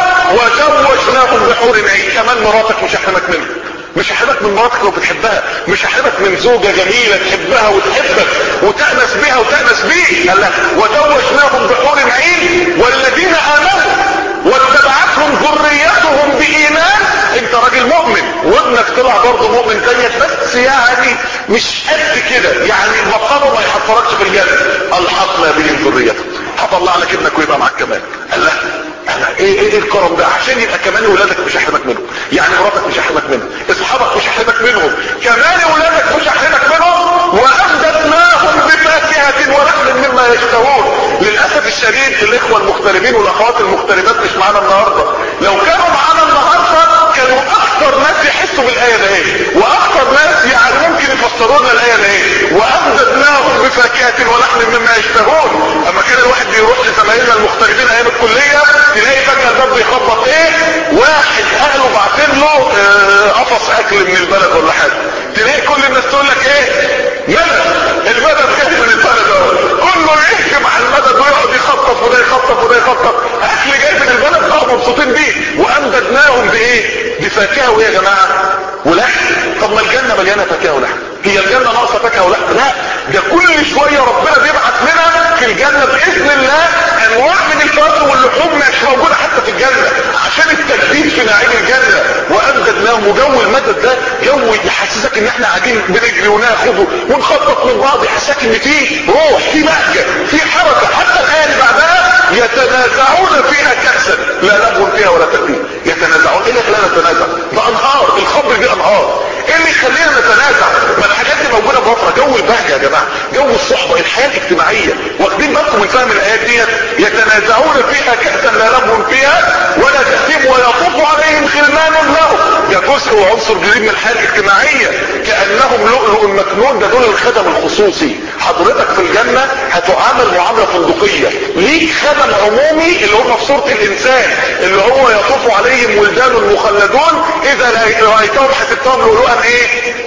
وزوجناهم بحور عين. كمان مراتك مش هحرمك منها، مش هحرمك من مراتك لو بتحبها، مش هحرمك من زوجة جميلة تحبها وتحبك وتأنس بها وتأنس بيه. قال لك وزوجناهم بحور عين والذين آمنوا واتبعتهم ذريتهم بإيمان. انت راجل مؤمن وابنك طلع برضه مؤمن زيك، بس يعني مش قد كده، يعني مقامه ما يحفركش في الجنة. الحقنا بهم ذريتهم، هطلع لك ابنك ويبقى معاك كمان. قال لا، انا ايه ايه الكرم ده؟ عشان يبقى كمان ولادك مش هحرمك منهم، يعني مراتك مش هحرمك منهم، اصحابك مش هحرمك منهم، كمان ولادك مش هحرمك منهم. وامددناهم بفاكهه ولحم مما يشتهون. للاسف الشديد الاخوه المغتربين والاخوات المغتربات مش معانا النهارده. لو كانوا معانا النهارده كانوا اكثر ناس يحسوا بالايه ده ايه، واكثر ناس يعني ممكن يفسروا لنا الايه ده ايه. وامددناهم بفاكهه ولحم مما يشتهون. اما كان الواحد بيروح لزمايلنا المغتربين ايام الكليه تلاقي فجاه الباب بيخبط، ايه، واحد اهله باعتين له اه قفص اكل من البلد ولا حاجه، تلاقي كل الناس تقول لك ايه، مدد، المدد جاي من البلد اهو، كله يهجم على المدد ويقعد يخطف وده يخطف وده يخطف، اكل جاي من البلد اه مبسوطين بيه. وامددناهم بايه؟ بفاكهه. وايه يا جماعه؟ ولحم. طب ما الجنه مليانه فاكهه ولحم، هي الجنه ناقصه فاكهه ولحم؟ لا، ده كل شويه ربنا بيبعت لنا في الجنه باذن الله انواع من الفواكه واللحوم مش موجوده حتى في الجنه، عشان التجديد في نعيم الجنه. وامددناهم. وجو المدد ده جو يحسسك ان احنا قاعدين بنجري وناخد ونخطط من بعض، يحسسك ان في روح، في بهجه، في حركه. حتى الايه اللي بعدها يتنازعون فيها كأسا لا لغو فيها ولا تأثيم. يتنازعون. ايه اللي خلانا نتنازع؟ ده انهار، الخمر دي انهار. ايه اللي يخلينا نتنازع؟ ما الحاجات دي موجوده بوفره. جو البهجه يا جماعه، جو الصحبه، الحياه الاجتماعيه. واخدين بالكم من فهم الايات ديت؟ يتنازعون فيها كأسا لا لغو فيها ولا تأثيم ويطوف عليهم غلمان لهم. ده جزء وعنصر جديد من الحياه الاجتماعيه. كانهم لؤلؤ مكنون. ده دول الخدم الخصوصي. حضرتك في الجنه هتعامل معامله فندقيه، ليك خدم عمومي اللي هم في سوره الانسان، اللي هو يطوف عليهم ولدان مخلدون اذا رايتهم حسبتهم لؤلؤا ايه،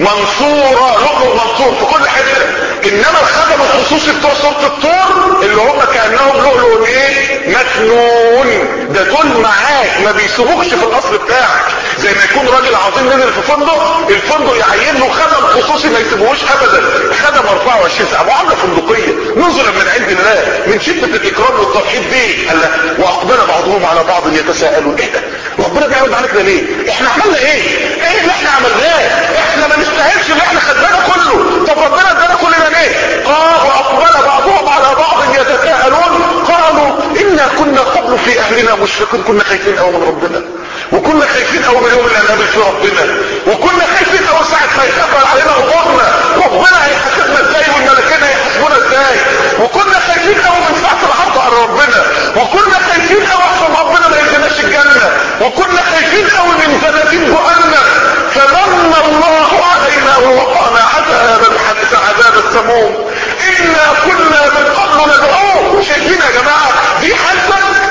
منصورة. لؤلؤ منصور في كل حته. انما الخدم الخصوصي بتوع سوره الطور اللي هم كانهم لؤلؤ ايه، مكنون. ده ده دول معاك ما بيسيبوكش في القصر بتاعك. زي ما يكون راجل عظيم نزل في فندق، الفندق يعين له خدم خصوصي ما يسيبوهوش ابدا، خدم اربعة وعشرين ساعه، معامله فندقيه نزلا من عند الله من شده الاكرام والترحيب بيه. قال واقبل بعضهم على بعض يتساءلون، ايه ده؟ ربنا بيعمل معانا كده ليه؟ احنا عملنا ايه؟ ايه اللي احنا عملناه؟ احنا ما نستاهلش اللي احنا خدناه كله، طب ربنا ادانا كلنا ليه؟ قال واقبل بعضهم على بعض يتساءلون قالوا انا كنا قبل في اهلنا مشفقين، كنا خايفين قوي من ربنا، وكنا خايفين قوي من يوم اللي هنقابل فيه ربنا، وكنا خايفين قوي ساعه ما يكفر علينا امورنا ربنا هيحاسبنا ازاي والملائكه هيحاسبونا ازاي، وكنا خايفين قوي من ساعه العرض على ربنا، وكنا خايفين قوي عشان ربنا ما يديناش الجنه، وكنا خايفين قوي من زناتين جهنم، فمن الله علينا ووقانا عذاب السموم انا كنا من قبل ندعوه. شايفين يا جماعه دي حالتك؟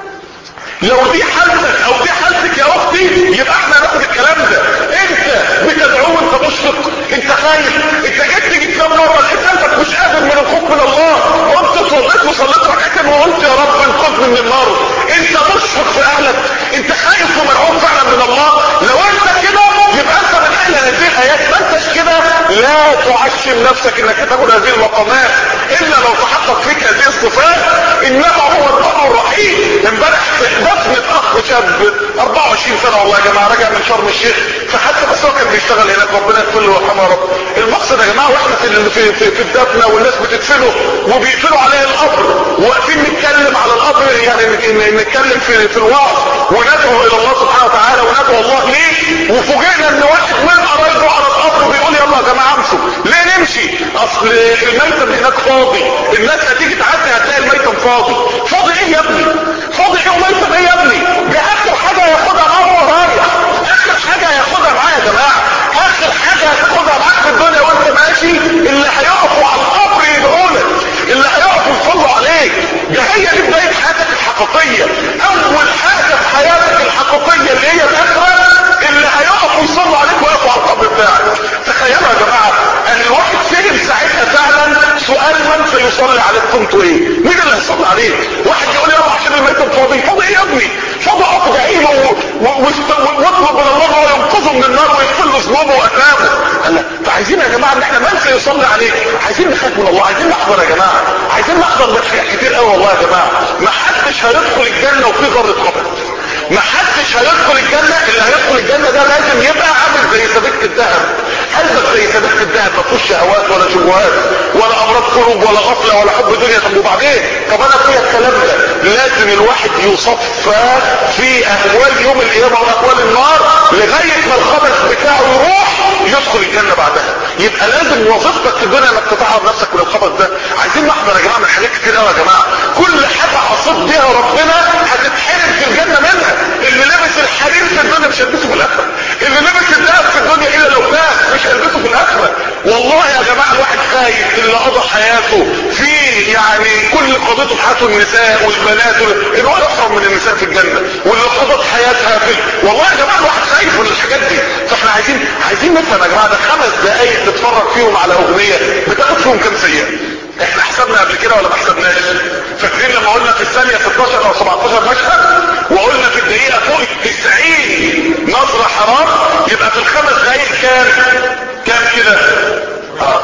لو دي حالتك او دي حالتك يا اختي يبقى احنا ناخد الكلام ده. انت بتدعوه انت مشفق، انت خايف، انت جيت تيجي تنام مره لقيت قلبك مش قادر من الخوف من الله، قمت صليت وصليت ركعتين وقلت يا رب انقذني من النار. انت مشفق في اهلك، انت خايف ومرعوب فعلا من الله. لو انت كده يبقى انت من اهل هذه الايات. ما انتش كده لا تعشم نفسك انك تاخد هذه المقامات الا لو تحقق فيك هذه الصفات. انما هو البر الرحيم. امبارح بسمة اخ شاب اربعة وعشرين سنة والله يا جماعة راجع من شرم الشيخ، فحتى بس هو كان بيشتغل هناك ربنا يغفر له ويرحمه يا رب. المقصد يا جماعة واحنا في في في, في الدفنة والناس بتدفنه وبيقفلوا عليه القبر وواقفين نتكلم على القبر، يعني نتكلم في في الوعظ وندعو الى الله سبحانه وتعالى وندعو الله ليه، وفوجئنا ان واحد من قرايبه على القبر بيقول يلا يا جماعة امشوا. ليه نمشي؟ اصل الميتم هناك فاضي، الناس هتيجي تعدي هتلاقي الميتم فاضي. فاضي ايه يا ابني؟ فاضي ايه وميتم ايه يا ابني؟ ده اخر حاجة ياخدها معاه وهو رايح، اخر حاجة ياخدها معاه يا جماعة، اخر حاجة هتاخدها معاك في الدنيا وانت ماشي اللي هيقفوا على القبر يدعولك، اللي هيقفوا يصلوا عليك. ده هي دي بداية حياتك الحقيقية. اول حاجة في حياتك الحقيقية اللي هي الاخرة اللي هيقفوا يصلوا عليك ويقفوا على القبر بتاعك. تخيلوا يا جماعة ان الواحد فهم ساعتها فعلا سؤال من سيصلي عليك كنتوا ايه؟ مين اللي هيصلي عليك؟ واحد يقول يلا عشان الميتم فاضي. فاضي ايه يا ابني؟ فاضي اقف دعيله واطلب من الله هو ينقذه من النار ويغفر له ذنوبه واثامه. قال فعايزين يا جماعه ان احنا من سيصلي عليك؟ عايزين نخاف من الله، عايزين نحضر يا جماعه، عايزين نحضر مدفع كتير قوي والله يا جماعه. ما حدش هيدخل الجنه وفي ذره خبث، ما حدش هيدخل الجنة. اللي هيدخل الجنة ده لازم يبقى عامل زي سبيكة الذهب، قلبك زي سبيكة الذهب ما فيهوش شهوات ولا شبهات ولا امراض قلوب ولا غفلة ولا حب دنيا. طب وبعدين طب انا فيها الكلام ده؟ لازم الواحد يصفى في اهوال يوم القيامة واهوال النار لغاية ما الخبث بتاعه يروح يدخل الجنة بعدها. يبقى لازم وظيفتك في الدنيا انك تطهر نفسك من الخبث ده. عايزين نحضر يا جماعة من حاجات كتير قوي يا جماعة. كل حاجة عصيت بيها ربنا هتتحرم في الجنة منها. اللي لابس الحرير في الدنيا مش هيلبسه في الاخره، اللي لابس الذهب في الدنيا الا لو فات مش هيلبسه في الاخره. والله يا جماعه الواحد خايف اللي قضى حياته في يعني كل قضيته في حياته النساء والبنات ان هو يحرم من النساء في الجنه، واللي قضت حياتها في والله يا جماعه الواحد خايف من الحاجات دي. فاحنا عايزين عايزين نفهم يا جماعه ده خمس دقائق تتفرج فيهم على اغنيه بتاخد فيهم كام سيئه؟ احنا حسبنا قبل كده ولا ما حسبناش؟ فاكرين لما قلنا في الثانية ستاشر او سبعتاشر مشهد وقلنا في الدقيقة فوق التسعين نظرة حرام، يبقى في الخمس دقايق كام كام كده؟ اه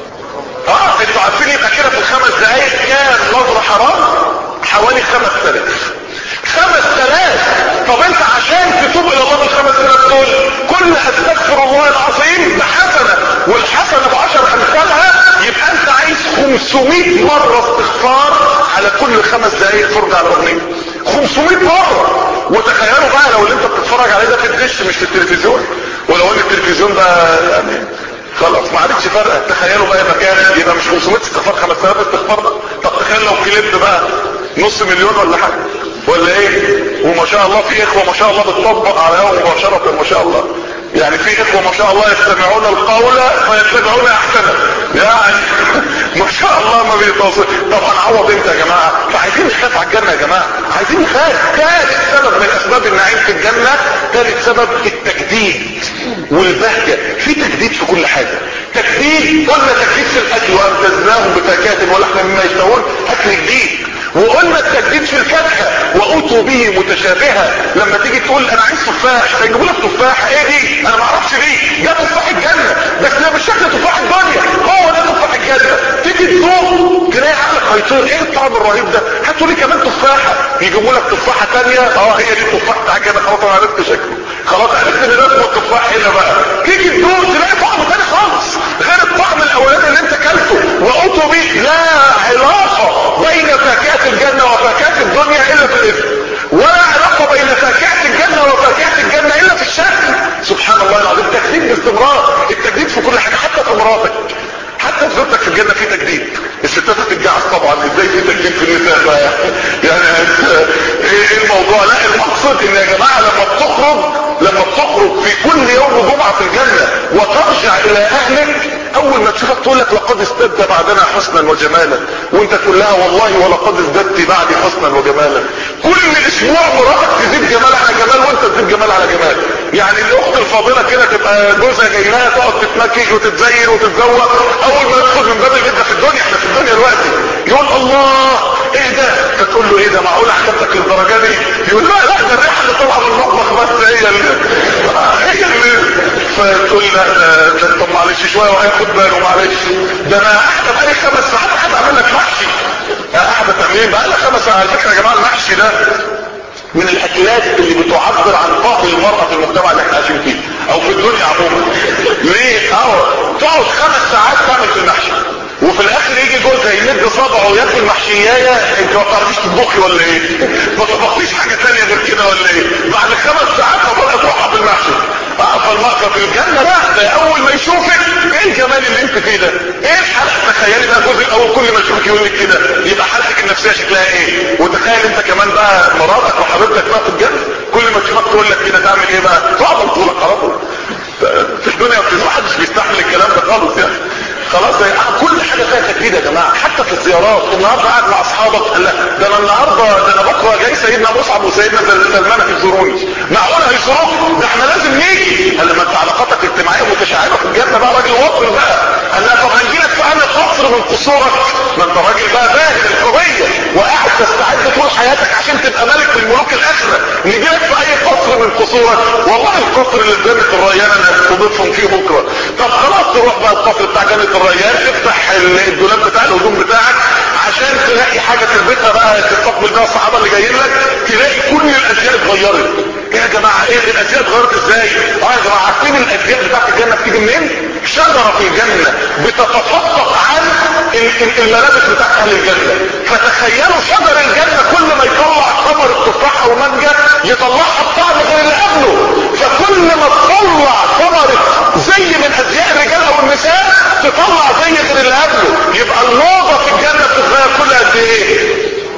اه انتوا عارفين يبقى كده في الخمس دقايق كام نظرة حرام؟ حوالي خمس تلاف خمس تلاف. طب انت عشان تتوب الى الله بالخمس تلاف دول كل استغفر الله العظيم بحسنة والحسنة بعشر امثالها، يبقى انت عايز خمسمائة مرة استغفار على كل خمس دقايق فرجة على الاغنية. خمسمائة مرة. وتخيلوا بقى لو اللي انت بتتفرج عليه ده في الدش مش في التلفزيون، ولو ان التلفزيون ده يعني خلاص ما عادتش فارقه. تخيلوا بقى مكان يبقى مش خمسمائة استغفار خمس تلاف استغفار بقى. طب تخيل لو كليب بقى نص مليون ولا حاجه ولا ايه؟ وما شاء الله في اخوه ما شاء الله بتطبق على هوا مباشره ما شاء الله. يعني في اخوه ما شاء الله يستمعون القول فيتبعون احسنه، يعني ما شاء الله ما بيتواصل. طبعا عوض انت يا جماعه. فعايزين نخاف على الجنه يا جماعه، عايزين نخاف. ثالث سبب من اسباب النعيم في الجنه، ثالث سبب التجديد والبهجه. في تجديد في كل حاجه. تجديد قلنا تجديد في الاكل وامتزناهم بفاكهه ولحم مما يشتهون، اكل جديد. وقلنا التجديد في الفاكهه وأوتوا به متشابهة. لما تيجي تقول انا عايز تفاح هيجيبوا لك تفاح، ايه دي؟ انا ما اعرفش دي، ده تفاح الجنة بس ده مش شكل تفاح الدنيا، هو ده تفاح الجنة. تيجي تذوق تلاقي عقلك هيطير، ايه الطعم الرهيب ده؟ هاتوا لي كمان تفاحة، يجيبوا لك تفاحة تانية، اه هي دي التفاح بتاع الجنة، خلاص انا عرفت شكله، خلاص عرفت ان ده اسمه التفاح هنا بقى. تيجي تذوق تلاقي طعم تاني خالص غير الطعم الاولاني اللي انت كلته. وأوتوا به، لا علاقة بين فاكهة الجنة وفاكهة الدنيا الا في الاسم، ولا علاقة بين فاكهة الجنة وفاكهة الجنة الا في الشكل. سبحان الله العظيم، تجديد باستمرار، التجديد في كل حاجة، حتى في مراتك، حتى في زوجتك في الجنة في تجديد. الستات هتتجعز طبعا، ازاي في تجديد في النساء بقى يعني ايه الموضوع؟ لا المقصود ان يا جماعة لما بتخرج لما بتخرج في كل يوم جمعة في الجنة وترجع الى اهلك، اول ما تشوفك تقول لك لقد ازددت بعدنا حسنا وجمالا، وانت تقول لها والله ولقد ازددت بعدي حسنا وجمالا. كل اسبوع مراتك تزيد جمال على جمال وانت تزيد جمال على جمال. يعني الاخت الفاضله كده تبقى جوزها جاي لها تقعد تتمكش وتتزين وتتزوق، اول ما يدخل من باب البيت في الدنيا، احنا في الدنيا دلوقتي، يقول الله ايه ده؟ فتقول له ايه ده؟ معقول عجبتك للدرجه دي؟ يقول لا لا ده الريحه اللي طالعه من المطبخ بس هي اللي هي اللي فتقول لا ده ده طب معلش شويه وهياخد باله، معلش ده انا قاعده بقالي خمس ساعات قاعد اعمل لك محشي، قاعده تعملين بقى لها خمس ساعات. على فكره يا جماعه المحشي ده من الاكلات اللي بتعبر عن طاقة المرأة في المجتمع اللي احنا عايشين فيه او في الدنيا عموما. ليه؟ اه تقعد خمس ساعات تعمل في المحشي وفي الاخر يجي جوزها يمد صبعه وياكل محشيايه، انت ما بتعرفيش تطبخي ولا ايه؟ ما طبختيش حاجه ثانيه غير كده ولا ايه؟ بعد خمس ساعات هتبقى تروح بالمحشي. فالمرأة في الجنة لا، ده اول ما يشوفك ايه الجمال اللي انت فيه ده؟ ايه الحلقة؟ تخيلي بقى جوزك اول كل ما يشوفك يقول لك كده، يبقى حالتك النفسية شكلها ايه؟ وتخيل انت كمان بقى مراتك وحبيبتك بقى في الجنة كل ما تشوفك تقول لك كده، تعمل ايه بقى؟ تقعد طولك على طول. في الدنيا ما حدش بيستحمل الكلام ده خالص يعني. خلاص كل حاجه فيها تجديد يا جماعه. حتى في الزيارات، النهارده قاعد مع اصحابك قال لك ده انا النهارده ده انا بكره جاي سيدنا مصعب وسيدنا سلمان هيزوروني، معقول هيزوروك؟ ده احنا لازم نيجي. قال لما انت علاقاتك الاجتماعيه متشعبه في الجنه بقى راجل واصل بقى. قال لها طب هنجي لك في انا قصر من قصورك، ما انت راجل بقى باهت الحريه وقاعد تستعد طول حياتك عشان تبقى ملك من ملوك الاخره، نجي لك في اي قصر من قصورك؟ والله القصر اللي في جنه الريان انا هستضيفهم فيه بكره. طب خلاص تروح بقى القصر بتاع جنه الريان، تفتح الدولاب بتاع الهدوم بتاعك عشان تلاقي حاجه تلبسها بقى تستقبل بيها الصحابه اللي جايين لك، تلاقي كل الازياء اتغيرت. ايه يا جماعه ايه الازياء اتغيرت ازاي؟ اه يا جماعه عارفين الازياء بتاعت الجنه بتيجي منين؟ شجره في الجنه بتتفقق عن الملابس بتاعت اهل الجنه. فتخيلوا شجر الجنه كل ما يطلع ثمر التفاح او مانجا يطلعها بطعم غير اللي قبله، فكل ما تطلع ثمره زي من ازياء الرجال او النساء تطلع زي غير اللي قبله. يبقى الموضه في الجنه بتتغير كل قد ايه؟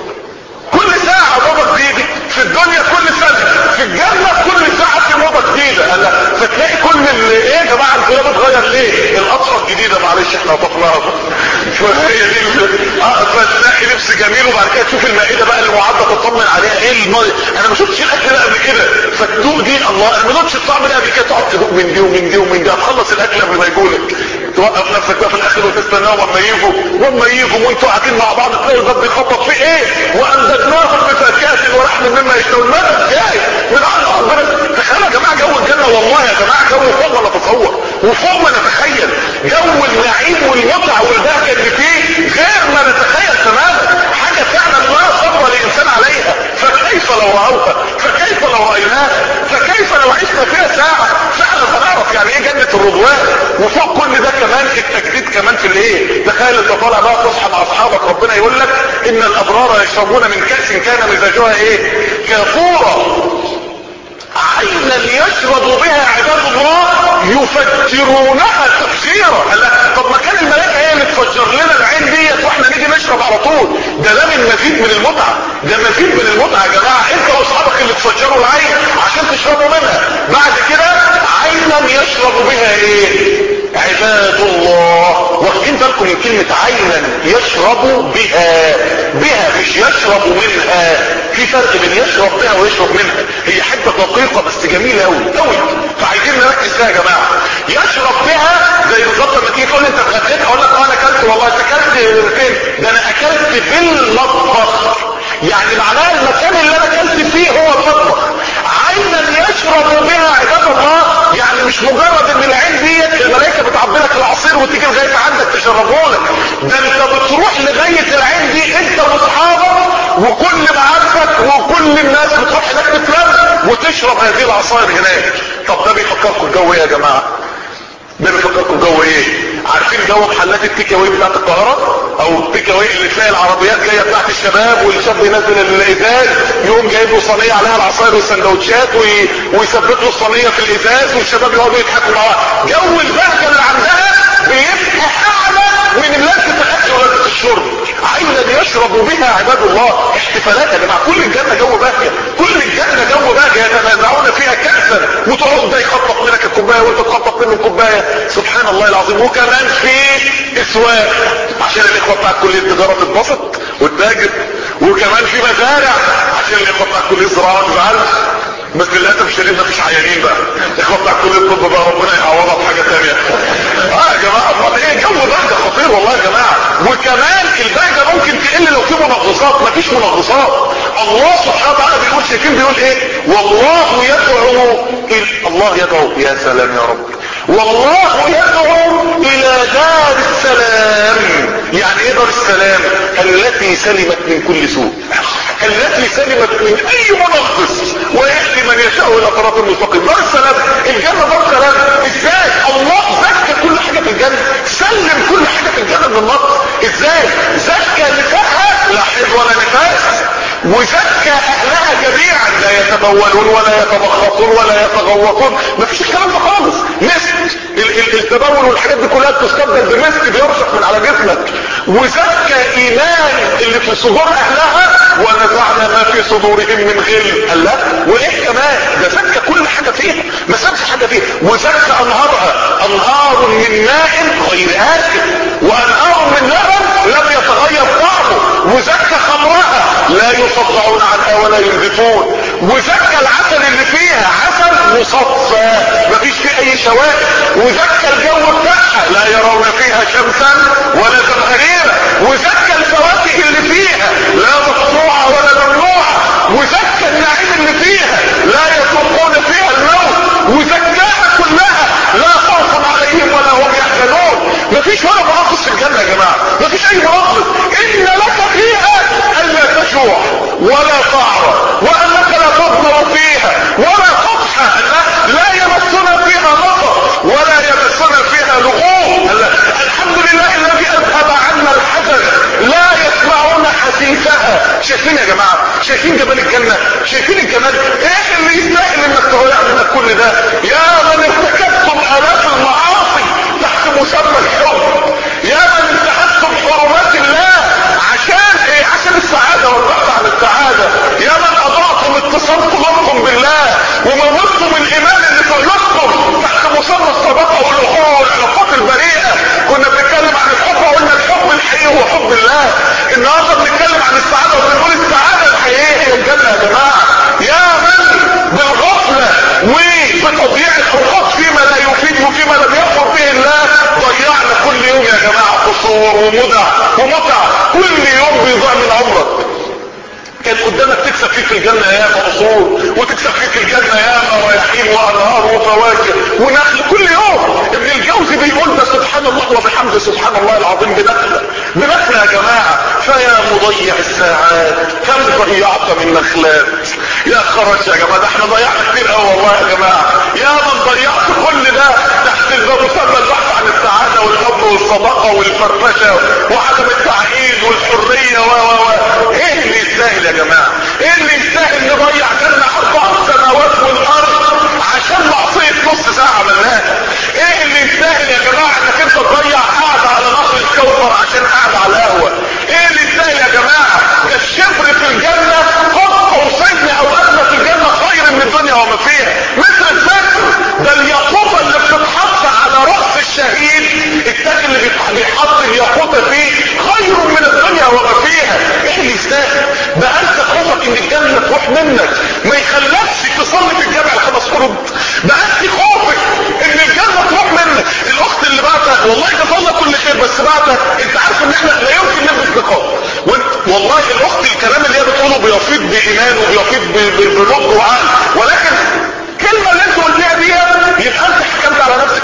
كل ساعه موضه جديده. في الدنيا كل سنه، في الجنه كل ساعه في موضه جديده. فتلاقي كل اللي ايه يا جماعه الكلام اتغير ليه؟ الاطفال الجديده معلش احنا وطفناها فهي دي اه فتلاقي لبس جميل وبعد كده تشوف المائده بقى اللي معده تطمن عليها ايه المي... انا ما شفتش الاكل ده قبل كده، فتدوق دي الله انا ما دوقتش الطعم ده قبل كده، تقعد تدوق من دي ومن دي ومن دي، هتخلص الاكل قبل ما يجولك، توقف نفسك بقى في الاخر وتستناهم واما يجوا واما يجوا وانتوا قاعدين مع بعض تلاقي الباب بيخبط في ايه؟ وامددناهم بفاكهه ولحم مما يشتهون. ماذا ازاي؟ من عند ربنا. تخيلوا يا جماعه جو الجنه، والله يا جماعه جو فوق ما نتصور وفوق ما نتخيل. جو النعيم والمتعه والبهجه اللي فيه غير ما نتخيل تماما، حاجه فعلا لا صبر لانسان عليها. فكيف لو راوها؟ فكيف لو رايناها؟ فكيف لو عشنا فيها ساعه؟ فعلا هنعرف يعني ايه جنه الرضوان. وفوق كل ده كمان التجديد كمان في الايه؟ تخيل انت طالع بقى تصحى مع اصحابك ربنا يقول لك ان الابرار يشربون من كاس كان مزاجها ايه؟ كافورا عينا يشرب بها عباد الله يفجرونها تفجيرا. قال لك طب ما كان الملائكه هي اللي تفجر لنا العين ديت واحنا نيجي نشرب على طول؟ ده ده من مزيد من المتعه، ده مزيد من المتعه يا جماعه. انت واصحابك اللي تفجروا العين عشان تشربوا منها. بعد كده عينا يشرب بها ايه؟ عباد الله. واخدين بالكم من كلمه عينا يشرب بها؟ بها مش يشرب منها. في فرق بين يشرب بها ويشرب منها. هي حته دقيقه بس جميله قوي قوي، فعايزين نركز فيها يا جماعه. يشرب بها زي بالظبط لما تيجي تقول لي انت اتغديت اقول لك اه انا اكلت والله. انت اكلت فين؟ ده انا اكلت بالمطبخ. يعني معناها المكان اللي انا اكلت يعني مش مجرد ان العين ديت الملائكه بتعبي لك العصير وتيجي لغايه عندك تشربه لك، ده انت بتروح لغايه العين دي انت واصحابك وكل معارفك وكل الناس بتروح هناك تتلم وتشرب هذه العصائر هناك. طب ده بيفكركم الجو ايه يا جماعه؟ ده بيفكركم جو ايه؟ عارفين جو محلات التيك اواي بتاعت القاهره او التيك اواي اللي تلاقي العربيات جايه بتاعت الشباب والشاب ينزل الازاز يقوم جايب له صينيه عليها العصاير والسندوتشات وي... ويثبت له الصينيه في الازاز والشباب يقعدوا يضحكوا معاه. جو البهجه اللي عندها بيبقى اعلى من لذه الاكل ولذه الشرب. عينا يشرب بها عباد الله. احتفالات يا جماعه، كل الجنه جو بهجه، كل الجنه جو بهجه يتنازعون فيها كاسا وتقعد ده يخطط منك الكوبايه وانت تخطط منه الكوبايه. سبحان الله العظيم. وكمان في اسواق عشان الاخوه بتاعت كليه التجاره تتبسط وتتاجر، وكمان في مزارع عشان الاخوه بتاعت كليه الزراعه ما تزعلش. بس للاسف الشديد مفيش عيانين بقى. الاخوه بتاعت كليه الطب بقى ربنا يعوضها بحاجه ثانيه. اه يا جماعه امال ايه؟ جو بهجه خطير والله يا جماعه. وكمان البهجه ممكن تقل لو في منغصات. مفيش منغصات. الله سبحانه وتعالى بيقول، شايفين بيقول ايه؟ والله يدعو إل... الله يدعو، يا سلام يا رب، والله يدعو الى دار السلام. يعني ايه دار السلام؟ التي سلمت من كل سوء، التي سلمت من اي منغص ويهدي من يشاء الى صراط المستقيم. دار السلام، الجنه دار سلام. ازاي؟ الله زكى كل حاجه في الجنه، سلم كل حاجه في الجنه من النقص. ازاي؟ زكى نسائها لا حيض ولا نفاس، وزكى اهلها جميعا لا يتبولون ولا يتبخطون ولا يتغوطون. مفيش الكلام ده خالص. مسك التبول والحاجات دي كلها بتستبدل بمسك بيرشق من على جسمك. وزكى ايمان اللي في صدور اهلها، ونزعنا ما في صدورهم من غل. قال لا وايه كمان؟ ده زكى كل حاجه فيها، ما سابش حاجه فيها. وزكى انهارها، انهار من ماء غير آسف، وانهار من لبن لم يتغير طعمه. وزكى خمرها لا يصدعون عنها ولا ينزفون. وزكى العسل اللي فيها عسل مصفى مفيش فيه اي شوائب. وزكى الجو بتاعها لا يرون فيها شمسا ولا زمهريرا. وزكى الفواكه اللي فيها لا مقطوعه ولا ممنوعه. وزكى النعيم اللي فيها لا يذوقون فيها الموت. وزكاها كلها لا خوف عليهم ولا هم يحزنون. مفيش ولا مناقص في الجنه يا جماعه، مفيش اي مناقص. ان لك فيها الا تجوع ولا تعرى وانك لا تظمأ فيها ولا تضحى، لا يمسنا فيها نصب ولا يمسنا فيها لغوب. الحمد لله الذي اذهب عنا الحزن لا يسمعون حسيسها. شايفين يا جماعه؟ شايفين جمال الجنه؟ شايفين الجمال؟ ايه اللي يستاهل انك تضيع منك كل ده؟ يا من ارتكبتم الاف المعاصي تحت مسمى الحب، يا من انتهكتم حرمات الله عشان ايه؟ عشان السعاده والبحث عن السعاده. يا من اضعتم اتصال قلوبكم بالله وموتتم الايمان اللي في قلوبكم تحت مسمى الصداقه والاخوه والعلاقات البريئه. كنا بنتكلم عن الحب وقلنا الحب الحقيقي هو حب الله. النهارده بنتكلم عن السعاده وبنقول السعاده الحقيقيه هي الجنه يا جماعه. يا من بالغفله وبتضييع الاوقات فيما لا يفيد وفيما لم يغفر به الله ضيعنا كل يوم يا جماعه قصور ومتع ومتع. كل يوم بيضيع من عمرك. كان قدامك تكسب فيه في الجنة ياما قصور، وتكسب فيه في الجنة ياما رياحين وانهار وفواكه ونخل كل يوم. ابن الجوزي بيقول ده سبحان الله وبحمده سبحان الله العظيم بنخلة بنخلة يا جماعة. فيا مضيع الساعات كم ضيعت من نخلات. يا خرج يا جماعة، ده احنا ضيعنا كتير قوي والله يا جماعة. يا من ضيعت كل ده تحت مسمى البحث عن السعادة والحب والصداقة والفرفشة وعدم التعقيد والحرية و و و ايه اللي يستاهل يا جماعة؟ ايه اللي يستاهل نضيع جنة اربع السماوات والارض عشان معصية نص ساعة عملناها؟ ايه اللي يستاهل يا جماعة انك انت تضيع قاعدة على نهر الكوثر عشان قاعدة على القهوة؟ ايه اللي يستاهل يا جماعة؟ ده الشبر في الجنة قط قوسين او ادنى في الجنة خير من الدنيا وما فيها. مثل الفجر ده الياقوتة اللي بتتحط على رأس الشهيد، التاج اللي بيحط الياقوتة فيه خير من الدنيا وما فيها. ايه اللي يستاهل؟ ده انت خوفك ان الجنة تروح منك ما يخلكش تصلي في الجامع الخمس فروض. ده انت خوفك ان الجنة تروح منك. الاخت اللي بعتها والله تصلى كل خير بس بعتها انت عارف ان احنا لا يمكن نلبس نقاب. والله الاخت الكلام اللي هي بتقوله بيفيض بايمان وبيفيض بنضج وعقل، ولكن الكلمة اللي انت قلتيها دي يبقى انت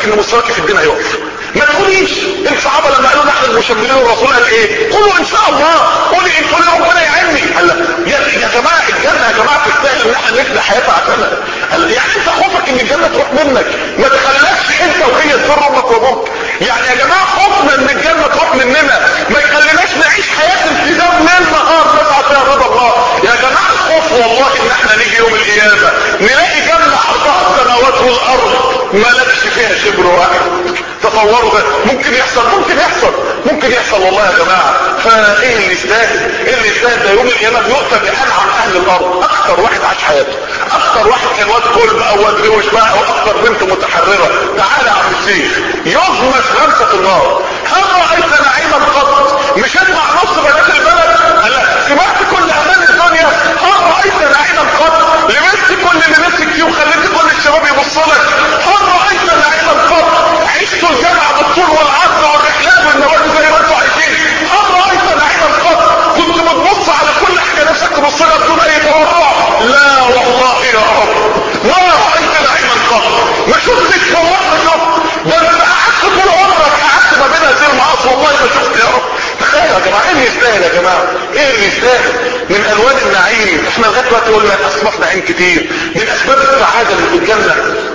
ان مستواك في الدين هيقف. ما تقوليش الصحابه لما قالوا نحن المشملين الرسول قال ايه؟ قولوا ان شاء الله، قولي ان قولي ربنا يعيني. قال يا يا جماعه الجنه يا جماعه تستاهل ان احنا نفدي حياتها عشانها. قال يعني انت خوفك ان الجنه تروح منك ما تخليكش انت وهي تضر امك وابوك. يعني يا جماعه خوفنا ان الجنه تروح مننا ما يخليناش نعيش حياه التزام ليل نهار نسعى فيها رضا الله. يا جماعه الخوف والله ان احنا نيجي يوم القيامه نلاقي جنه عرضها السماوات والارض مالكش فيها شبر واحد. تصوروا ده ممكن يحصل؟ ممكن يحصل ممكن يحصل والله يا جماعه. فايه اللي يستاهل؟ ايه اللي يستاهل ده؟ يوم القيامه بيؤتى بانعم اهل الارض، اكثر واحد عاش حياته، اكثر واحد كان واد كلب او واد روش بقى او اكثر بنت متحرره. تعالى يا عم الشيخ يغمس غمسه في النار. هل رايت نعيما قط؟ مشيت مع نص بنات البلد؟ قال لك سمعت كل امان الدنيا؟ هل رايت نعيما قط؟ لبست كل اللي نفسك فيه وخليت كل الشباب يبصوا لك؟ هل رايت نعيما قط؟ عشتوا الجامعه بالطول والعرض والرحلات والنوادي زي ما انتوا عايشين؟ هل رايت نعيما قط؟ كنت بتبص على كل حاجه نفسك تبص لها بدون اي تورع؟ لا والله يا رب ما رايت نعيما قط. ما شفتش والله ما شفت. ده انت قعدت طول عمرك قعدت ما بين هذه المعاصي والله ما شفت يا رب. تخيل يا جماعه ايه اللي يستاهل يا جماعه؟ ايه اللي يستاهل من الوان النعيم؟ احنا لغايه دلوقتي قلنا اسباب نعيم كتير. من اسباب السعاده اللي في الجنه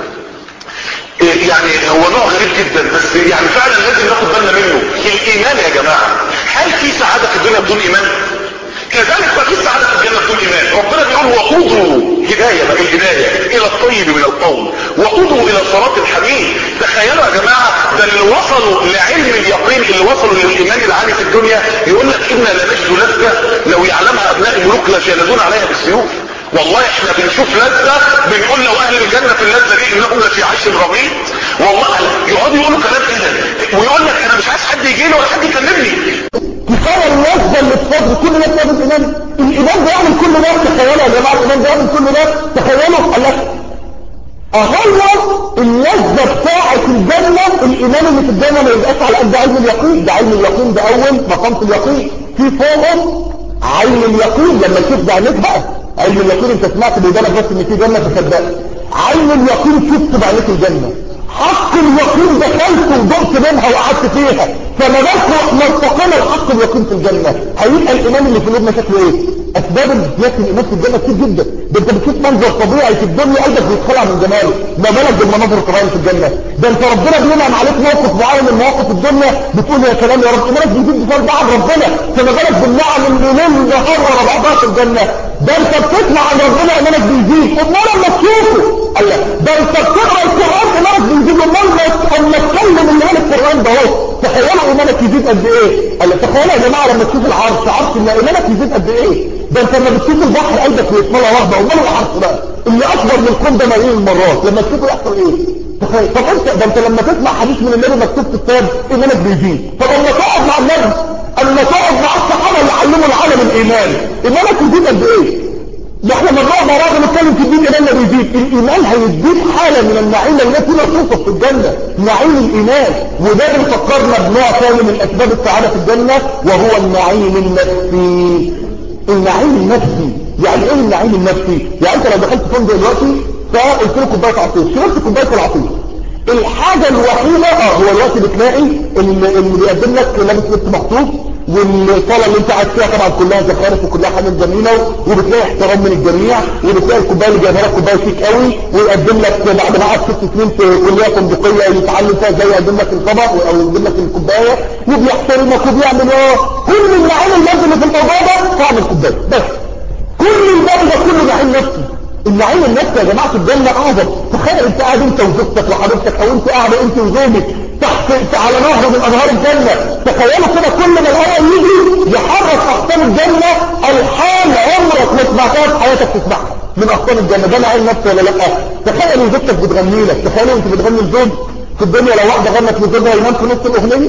يعني هو نوع غريب جدا بس يعني فعلا لازم ناخد بالنا منه، الايمان يا جماعه. هل في سعاده في الدنيا بدون ايمان؟ كذلك ما في سعاده في الجنه بدون ايمان. ربنا بيقول وقودوا هدايه بقى الهدايه الى الطيب من القول وقودوا الى صراط الحميد. تخيلوا يا جماعه ده اللي وصلوا لعلم اليقين اللي وصلوا للايمان العالي في الدنيا يقول لك انا لنجد لذه لو يعلمها ابناء الملوك لجلدون عليها بالسيوف. والله احنا بنشوف لذة بنقول لو اهل الجنة في اللذة دي انهم لفي عيش رغيد. والله يقعدوا يقولوا كلام كده ويقول لك انا مش عايز حد يجي لي ولا حد يكلمني. كفايه اللذة اللي بتفضل كل ده بسبب الايمان. الايمان بيعمل كل ده. تخيلوا يا جماعه الايمان بيعمل كل ده. تخيلوا قال لك اهو اللذة بتاعة الجنة الايمان اللي في الجنة ما يبقاش على قد علم اليقين. ده علم اليقين ده اول مقام في اليقين. في فوقه علم اليقين لما تشوف ده عليك بقى علم اليقين. انت سمعت بودانك بس ان في جنة فصدقت. علم اليقين شفت بعينيك الجنة. حق اليقين دخلت وضعت منها وقعدت فيها. فما بالك احنا ارتقينا لحق اليقين في الجنة هيبقى الايمان اللي في قلوبنا شكله ايه؟ اسباب زيادة الايمان في الجنة كتير جدا. ده انت بتشوف منظر طبيعي في الدنيا قلبك بيتخلع من جماله. ما بالك بالمناظر الطبيعية في الجنة؟ ده انت ربنا بينعم عليك موقف معين من مواقف الدنيا بتقول يا كلام يا رب ايمانك بيزيد بفضل عن ربنا. فما بالك بالنعم اللي ليل نهار ورا بعضها في الجنة؟ ده انت بتسمع عن ربنا ايمانك بيزيد. امال لما تشوفه قال لك ده انت بتقرا القران ايمانك بيزيد. امال لما تكلم اللي قال القران ده اهو تخيلوا ايمانك يزيد قد ايه؟ قال لك تخيلوا يا جماعه لما تشوف العرش عرش ان ايمانك يزيد قد ايه؟ ده انت لما بتشوف البحر قلبك بيتملى رهبه. امال العرش بقى اللي اكبر من الكون ده ملايين المرات لما تشوفه يحصل ايه؟ تخيل. طب انت ده انت لما تسمع حديث من النبي مكتوب في الكتاب ايمانك بيزيد. طب لما تقعد مع النبي اما تقعد مع الصحابه اللي علموا العالم الايمان ايمانك يزيد قد ايه؟ ده احنا لما نقعد مع بعض نتكلم في الدين ايماننا بيزيد. الايمان هيزيد حاله من النعيم التي لا توصف في الجنه نعيم الايمان. وده بيفكرنا بنوع ثاني من اسباب السعاده في الجنه وهو النعيم النفسي. النعيم النفسي يعني ايه النعيم النفسي؟ يعني انت لو دخلت فندق دلوقتي فقلت له كوبايه عصير شربت كوبايه العصير الحاجه الوحيده اه هو دلوقتي بتلاقي اللي, اللي بيقدم لك لابس لبس مخطوط والصاله اللي انت قاعد فيها طبعا كلها زخارف وكلها حاجات جميله وبتلاقي احترام من الجميع وبتلاقي الكوبايه اللي جايبها لك كوبايه شيك قوي ويقدم لك بعد ما قعد ست سنين في كليه فندقيه يتعلم فيها ازاي يقدم لك الطبق او يقدم لك الكوبايه وبيحترمك وبيعمل ايه كل النعيم اللازم في الموضوع ده طعم الكوبايه بس. كل الباب ده كله نعيم نفسي. النعيم النفسي يا جماعه في الجنه اعظم. تخيل انت قاعد انت وزوجتك وحبيبتك او انت قاعده انت وزوجك تحت على نهر من انهار الجنه. تخيلوا كده كل ما الهواء يجي يحرك اقطان الجنه الحان عمرك ما سمعتها في حياتك تسمعها من اقطان الجنه. ده نعيم نفسي ولا لا؟ تخيل زوجتك بتغني لك. تخيلوا انت بتغني لزوج في الدنيا لو واحده غنت لزوجها ينام في نص الاغنيه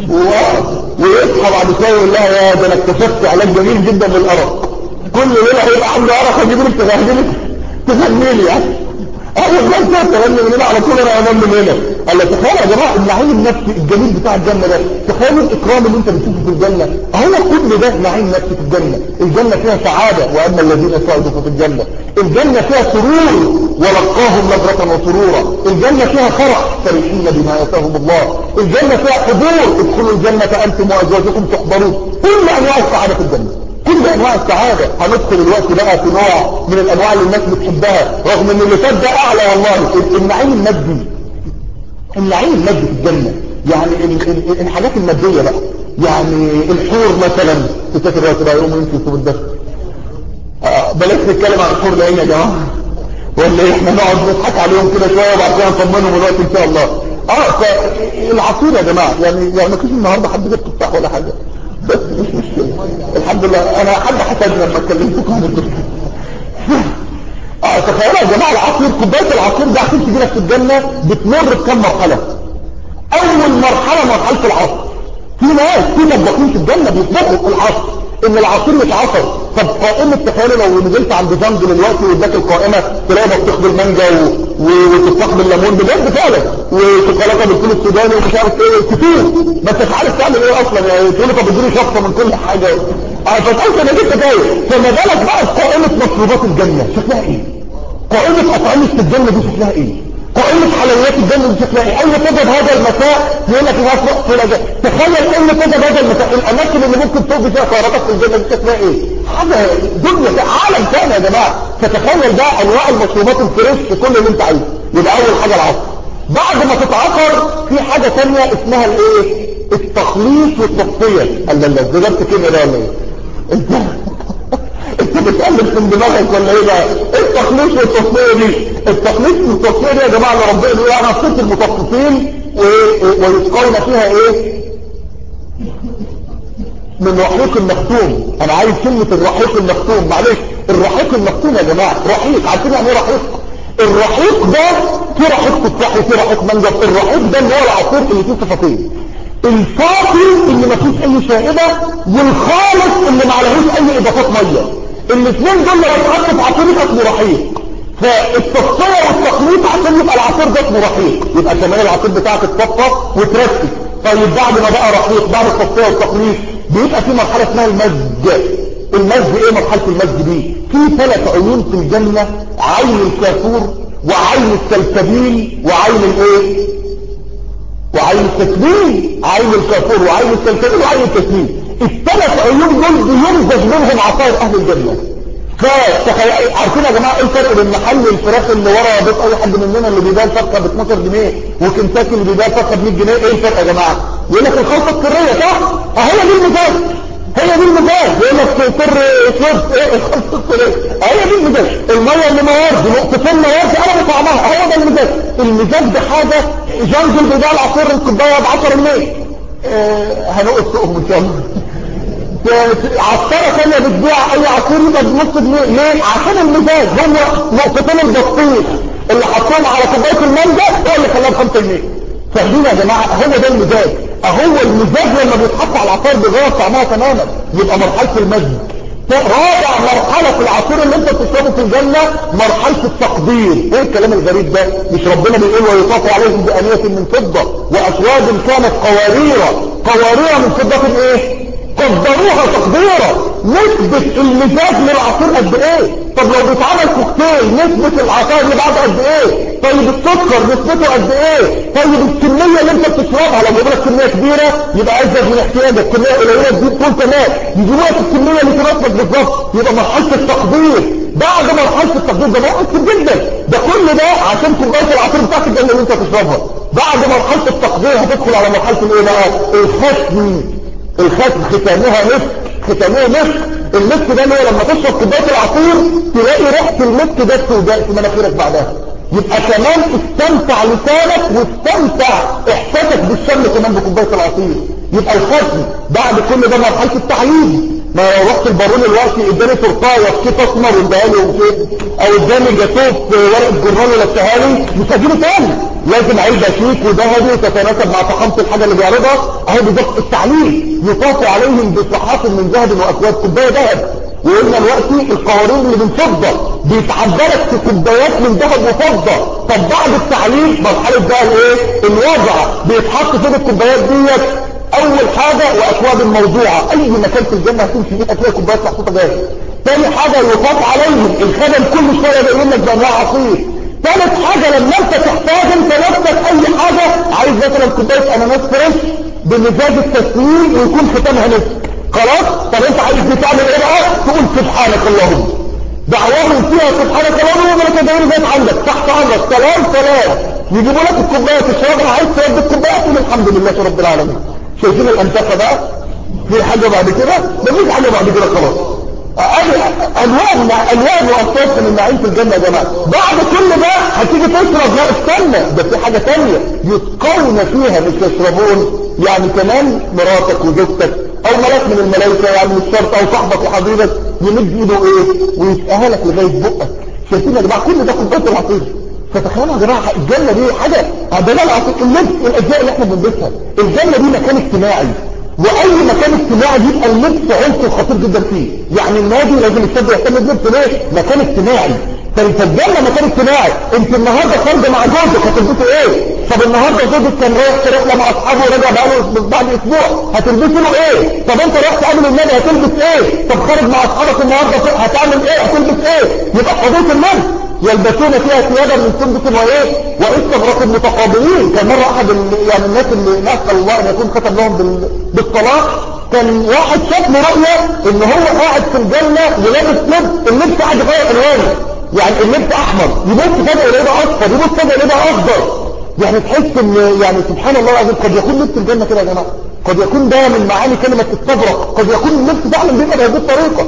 ويصحى بعد شويه يقول لها يا ده انا اكتشفت علاج جميل جدا للارق. كل ليله هيبقى عنده ارق اجيب لك تغني لك تغني لي يعني. اول ما انت تغني من هنا على طول انا انام من هنا. قال لك تخيل يا جماعه النعيم النفسي الجميل بتاع الجنه ده، تخيلوا الاكرام اللي انت بتشوفه في الجنه، اهو كل ده نعيم نفسي في الجنه. الجنه فيها سعاده، واما الذين سعدوا ففي الجنه. الجنه فيها سرور ولقاهم نظره وسرورا. الجنه فيها فرح فرحين بما اتاهم الله. الجنه فيها حضور، ادخلوا الجنه انتم وازواجكم تحضرون. كل انواع السعاده في الجنه، كل انواع السعادة. هندخل الوقت بقى في نوع من الانواع اللي الناس بتحبها، رغم ان اللي فات ده اعلى والله. النعيم المادي، النعيم المادي في الجنة، يعني الحاجات المادية بقى، يعني الحور مثلا. تفتكر الوقت بقى يقوم يمشي يسوب الدخل. آه بلاش نتكلم عن الحور العين يا جماعة، ولا ايه؟ احنا نقعد نضحك عليهم كده شوية وبعد كده نطمنهم الوقت ان شاء الله. اه فالعصير يا جماعة، يعني يعني ما فيش النهارده حد جاب تفاح ولا حاجة، بس مش مشكلة الحمد لله. انا حد حسدنا لما اتكلمتكم عن الدكتور. اه تخيلوا يا جماعه العصير، كوبايه العصير ده عشان تجيلك في الجنه بتمر بكام مرحله. اول مرحله مرحله العصر. في ناس في مطبخين في الجنه بيطبخوا في العصر ان العصير يتعصر. طب قائمه تخيلوا لو نزلت عند زنج دلوقتي واداك القائمه تلاقي بطيخ بالمانجا وتفاح بالليمون بجد فعلا، وشوكولاته بالفول السوداني ومش عارف ايه كتير، ما انتش عارف تعمل ايه اصلا. يعني تقول طب اديني شفطه من كل حاجه. اه فتحس انك انت تايه. فما بالك بقى قائمه مشروبات الجنه شكلها ايه؟ قائمه اطعمه الجنه دي شكلها ايه؟ قائمة حلويات الجنة دي شكلها ايه؟ اين تجد هذا المساء؟ يقول لك الناس وقت ولا جاء. تخيل اين تجد هذا المساء؟ الاماكن اللي ممكن تقضي فيها سهراتك في الجنة دي شكلها ايه؟ حاجة دنيا عالم ثاني يا جماعة. فتخيل بقى انواع المشروبات الفريش في كل اللي انت عايزه. يبقى اول حاجة العصر. بعد ما تتعصر في حاجة ثانية اسمها الايه؟ التخليص والتصفية. قال لا لا جربت كده ده ولا ايه؟ انت انت بتقلب من دماغك ولا ايه بقى؟ التخليص والتصفيه دي، التخليص والتصفيه دي يا جماعه اللي ربنا يقول انا صرت المتصفين ويسقون فيها ايه؟ من رحيق المختوم. انا عايز كلمه الرحيق المختوم، معلش الرحيق المختوم يا جماعه، رحيق عارفين يعني ايه رحيق؟ الرحيق ده في رحيق تفاح وفي رحيق مانجا. الرحيق ده اللي هو العصير اللي فيه صفتين، الفاضي اللي ما فيش اي شائبه، والخالص اللي ما عليهوش اي اضافات ميه. الاثنين دول لو اتحطوا في عصير يبقى اسمه رحيق. فالتصفيه والتخليط عشان يبقى العصير ده اسمه رحيق، يبقى كمان العصير بتاعك اتصفى وتركز. طيب بعد ما بقى رحيق، بعد التصفيه والتخليط بيبقى في مرحله اسمها المزج. المزج ايه مرحله المزج دي؟ في ثلاث عيون في الجنه، عين الكافور وعين السلسبيل وعين الايه؟ وعين التسليم. عين الكافور وعين السلسبيل وعين التسليم. الثلاث عيون دول بينزج منهم عصائر اهل الجنه. فتخيل عارفين يا جماعه ايه الفرق بين محل الفراخ اللي ورا بيت اي حد مننا اللي بيبيع الفرخه ب اتناشر جنيه وكنتاكي اللي بيبيع الفرخه ب مية جنيه؟ ايه الفرق يا جماعه؟ يقول لك الخلطه السريه صح؟ اهي دي المزاج، هي دي المزاج. يقول لك سر شرب ايه الخلطه السريه، هي دي المزاج. الميه اللي موارد نقطتين موارد انا بطعمها، هو ده المزاج. المزاج ده حاجه جنجل بيبيع العصير الكوبايه ب عشرة جنيه. اه هنقص سوقهم ان شاء الله. عصارة ثانية بتبيع اي عصير يبقى بنص جنيه. ليه؟ عشان المزاج. هم نقطتين البطيخ اللي حطوهم على كوبايه المانجا هو اللي خلاها ب خمسة جنيه. فاهمين يا جماعه؟ هو ده المزاج. اهو المزاج لما بيتحط على العصير بيغير طعمها تماما، يبقى مرحله المزج. رابع مرحله في العصير اللي انت بتشربه في الجنه مرحله التقدير. ايه الكلام الغريب ده؟ مش ربنا بيقول ويطاف عليهم بانيه من فضه واكواب كانت قوارير، قوارير من فضه ايه؟ قدروها تقديرا. نسبة المزاج للعصير قد ايه؟ طب لو بيتعمل كوكتيل نسبة العصير اللي بعده قد ايه؟ طيب السكر نسبته قد ايه؟ طيب الكمية اللي انت بتشربها لو جابلك كمية كبيرة يبقى ازيد من احتياجك، كمية قليلة تزيد كل تمام، يجيبوا لك الكمية اللي تناسبك بالظبط. يبقى مرحلة التقدير. بعد مرحلة التقدير ده بقى كتير جدا، ده كل ده عشان كوباية العصير بتاعت الجنة اللي انت تشربها. بعد مرحلة التقدير هتدخل على مرحلة الايه بقى؟ الختم. الختم ختامها مسك، ختامها مسك. المسك ده اللي هو لما تشرب كوبايه العصير تلاقي ريحه المسك ده في مناخيرك بعدها. يبقى كمان استمتع لسانك واستمتع احساسك بالشم كمان بكوبايه العصير. يبقى الختم. بعد كل ده مرحله التعيين. ما رحت البارون الوقتي اداني تورتايه في كيس اسمر واداها لي او اداني جاتوه في ورقه جرنال ولفها لي، مش هجيبه تاني. لازم علبه شيك وذهبي وتتناسب مع فخامه الحاجه اللي بيعرضها. اهي بالظبط التعليم. يطاف عليهم بصحاف من ذهب واكواب، كوبايه ذهب وقلنا دلوقتي القوارير اللي من فضة بيتعبرك في كوبايات من ذهب وفضة. طب بعد التعليق مرحلة بقى الايه الوضع بيتحط فين الكوبايات ديت؟ اول حاجة واكواب الموضوعة، اي مكان في الجنة هتمشي فيه هتلاقي كوبايات محطوطة جاهزة. تاني حاجة يطاف عليهم، الخدم كل شوية بيقول لك بانواع عصير. ثالث حاجة لما انت تحتاج انت نفسك اي حاجة، عايز مثلا كوباية اناناس فريش بمزاج التسويق ويكون ختامها نسك، خلاص. طب انت عايز تعمل ايه بقى؟ تقول سبحانك اللهم، دعواهم فيها سبحانك اللهم وما تدعي بيت عندك تحت امرك، سلام سلام. يجيبوا لك الكوبايه تشربها، عايز تشرب الكوبايه تقول الحمد لله رب العالمين. شايفين الانتفه بقى؟ في حاجه بعد كده؟ مفيش حاجه بعد كده خلاص. الوان الوان وانصاف من النعيم في الجنه يا جماعه. بعد كل ده هتيجي تشرب، لا استنى، ده في حاجه ثانيه يسقون فيها مش يشربون. يعني كمان مراتك وزوجتك او ملاك من الملائكه، يعني مش شرط، او صاحبك وحبيبك يمد ايده ايه ويسقيها لك لغايه بقك. شايفين يا جماعه كل ده كوبايه العصير. فتخيلوا يا جماعه الجنه دي حاجه عندنا العصير، اللبس والاجزاء اللي احنا بنلبسها. الجنه دي مكان اجتماعي، واي مكان اجتماعي بيبقى اللبس عنصر خطير جدا فيه. يعني النادي لازم الشاب يهتم باللبس، ليه؟ مكان اجتماعي. فالجنه مكان اجتماعي. انت النهارده خارجه مع جوزك هتلبسوا ايه؟ طب النهارده زوجك كان رايح في رحله مع اصحابه ورجع بقاله بعد اسبوع، هتلبسوا له ايه؟ طب انت رايح تقابل النبي هتلبس ايه؟ طب خارج مع اصحابك النهارده هتعمل ايه؟ هتلبس ايه؟ يبقى حدود النبي يلبسون فيها ثيابا من سندس وايه واستبرق متقابلين. كان مره احد يعني الناس اللي نسال الله ان يكون ختم لهم بالطلاق، كان واحد شاف له رؤيه ان هو قاعد في الجنه ولابس لبس، اللبس قاعد يغير الوانه، يعني اللبس احمر يبص فجاه يلاقيه اصفر، يبص فجاه يلاقيه اخضر. يعني تحس ان يعني سبحان الله العظيم قد يكون لبس الجنه كده يا جماعه، قد يكون ده من معاني كلمه استبرق، قد يكون اللبس فعلا بيبقى بهذه الطريقه.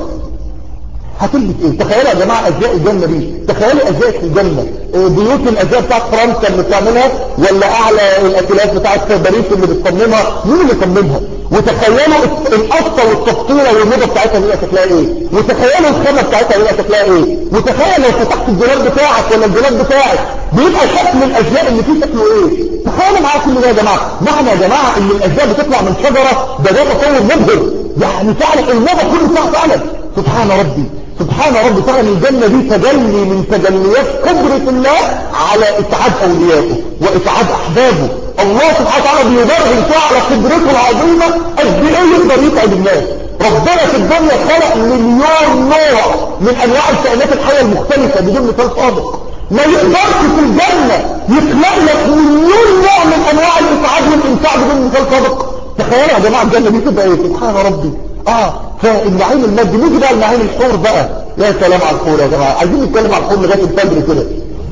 هتلبس ايه؟ تخيلوا يا جماعه ازياء الجنه دي، تخيلوا ازياء في الجنه، بيوت الازياء بتاعت فرنسا اللي بتعملها، ولا اعلى الاكلات بتاعت باريس اللي بتصممها، مين اللي صممها؟ وتخيلوا القصه والتفطيره والموضه بتاعتها بيبقى شكلها ايه؟ وتخيلوا الخامه بتاعتها بيبقى شكلها ايه؟ وتخيل لو فتحت الجلاب بتاعك ولا الجلاب بتاعك بيبقى شكل الازياء اللي فيه شكله ايه؟ تخيلوا معايا كل ده يا جماعه. معنى يا جماعه ان الازياء بتطلع من شجره، ده ده تطور مبهر. يعني فعلا الموضه كله بتاعها فعلا سبحان ربي سبحان ربي. فعلا الجنة دي تجلي من تجليات قدرة الله على إسعاد أوليائه وإسعاد أحبابه. الله سبحانه وتعالى بيبرهن فيها على قدرته العظيمة قد إيه يقدر يسعد الناس. ربنا في الدنيا خلق مليون نوع من أنواع الكائنات الحية المختلفة بدون مثال سابق. ما يقدرش في الجنة يخلق لك مليون نوع من أنواع الإسعاد والإمتاع بدون مثال سابق. تخيلوا يا جماعة الجنة دي تبقى إيه؟ سبحان ربي. اه فالنعيم المادي. نيجي بقى النعيم الحور بقى. يا سلام على الحور يا جماعه، عايزين نتكلم على الحور لغايه الفجر كده.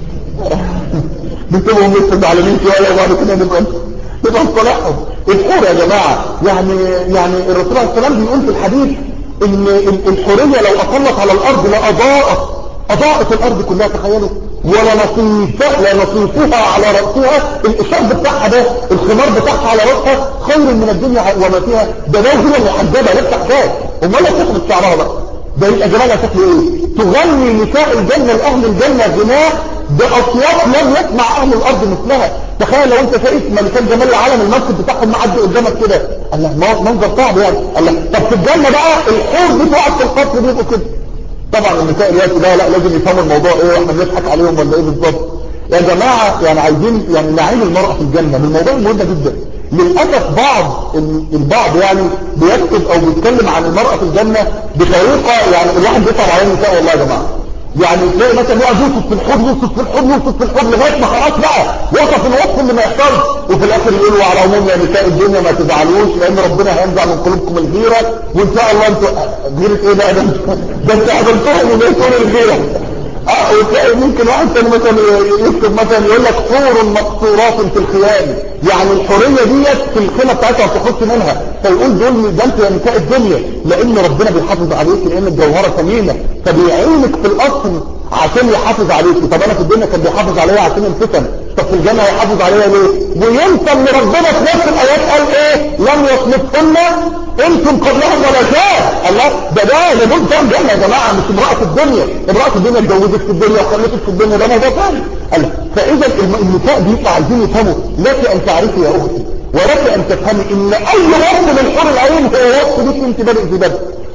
بنسيبهم لسه المعلمين شويه وبعد كده نبقى نبقى نصالحهم. الحور يا جماعه يعني يعني الرسول عليه السلام بيقول في الحديث ان الحوريه لو اطلت على الارض لاضاءت اضاءت الارض كلها. تخيلوا، ولا نصيفها لا نصيفها على رأسها، الشرب بتاعها ده الخمار بتاعها على رأسها خير من الدنيا وما فيها. ده ده هي محجبة لسه حجاب، امال لا تخبط شعرها بقى، ده يبقى جمالها شكله ايه؟ تغني نساء الجنة لأهل الجنة غناء بأصوات لم يسمع أهل الأرض مثلها. تخيل لو انت شايف ملكان جمال العالم المسجد بتاعهم معدي قدامك كده، الله منظر صعب يعني. الله طب في الجنة بقى الحور دي تقعد في القصر بيبقوا كده. طبعا النساء الوقت ده لا لازم يفهموا الموضوع ايه واحنا بنضحك عليهم ولا ايه بالظبط يا جماعه. يعني عايزين يعني نعيم المرأة في الجنة من الموضوع مهم جدا. للاسف بعض البعض يعني بيكتب او بيتكلم عن المرأة في الجنة بطريقه يعني الواحد بيصعب عليه النساء والله يا جماعه. يعني تلاقي مثلا يقعد يوصف في الحب يوصف في الحب يوصف في الحب لغايه ما خلاص بقى وصف الوصف اللي ما يحصلش، وفي الاخر يقولوا على العموم يا نساء الدنيا ما تزعلوش لان ربنا هينزع من قلوبكم الغيره، وان شاء الله انتوا غيره ايه بقى ده ده انتوا عملتوها من ايه تقول الغيره. اه وتلاقي ممكن واحد ثاني مثلا يكتب مثلا يقول لك حور مقصورات في الخيام، يعني الحوريه ديت في الخيمه بتاعتها ما تخرجش منها، فيقول دول ده انتوا يا نساء الدنيا لان ربنا بيحافظ عليك لان الجوهره ثمينه فبيعينك في الاصل عشان يحافظ عليك. طب انا في الدنيا كان بيحافظ عليا عشان الفتن، طب في الجنه هيحافظ عليا ليه؟ وينسى ان ربنا في نفس الايات قال ايه؟ لم يصنفهن انتم قبلهم ولا شاء. الله ده ده لابد فهم جنه يا جماعه، مش امراه الدنيا. امراه الدنيا اتجوزت في الدنيا وخلفت في الدنيا، ده موضوع ثاني. فاذا النساء بيبقوا عايزين يفهموا لك ان تعرفي يا اختي ولك ان تفهمي ان اي وصف من حور العين هو وصف بك انت بدء في بدء.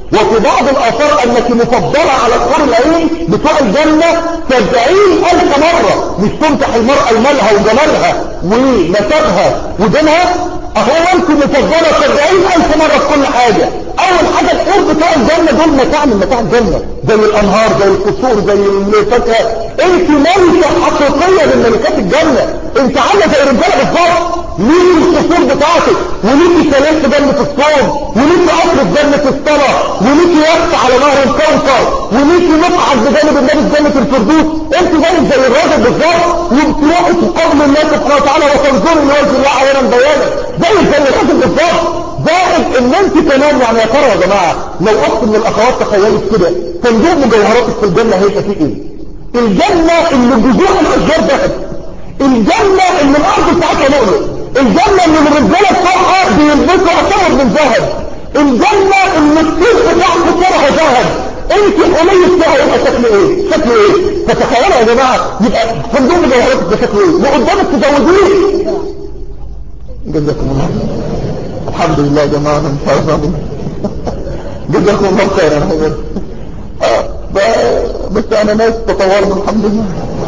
وفي بعض الآثار أنك مفضلة على الحور العين بتوع الجنة سبعين ألف مرة. مش تمتح المرأة المالها وجمالها ونسبها ودينها، أهو أنت مفضلة سبعين ألف مرة في كل حاجة. أول حاجة الحور بتوع الجنة دول متاع من متاع الجنة، زي الأنهار، زي القصور، زي الفاكهة. أنت ملكة حقيقية من ملكات الجنة. أنت عاملة زي الرجالة بالظبط، ليك القصور بتاعتك، وليك شاليه في جنة الصوم، وليك قصر في جنة الصلاة، وليك يخت على نهر الكوثر، وليك مقعد بجانب النبي في جنة الفردوس. انت زيك زي الراجل بالظبط، وبتروحي تقابل الله سبحانه وتعالى وتنظري لوجه الله عيانا بيانا، زيك زي الراجل بالظبط. زائد ان انت كمان يعني يا ترى يا جماعه لو اخت من الاخوات تخيلت كده صندوق مجوهراتك في الجنه هيبقى فيه ايه؟ الجنه اللي جذوع الاشجار ذهب، الجنه اللي الارض بتاعتها لؤلؤ، الجنة اللي الرجالة بتوعها بيلبسوا أطار من ذهب، الجنة اللي الطير بتاع فطرها ذهب. انت حلية فيها يبقى شكل ايه؟ شكل ايه؟ فتخيلوا يا جماعة يبقى صندوق مجوهراتك ده شكل ايه؟ وقدامك تزوديه. جزاكم الله الحمد لله يا جماعة، انا مش عارف اعمل جزاكم الله خيرا يا حبيبي. اه بس انا ناس تطورنا الحمد لله.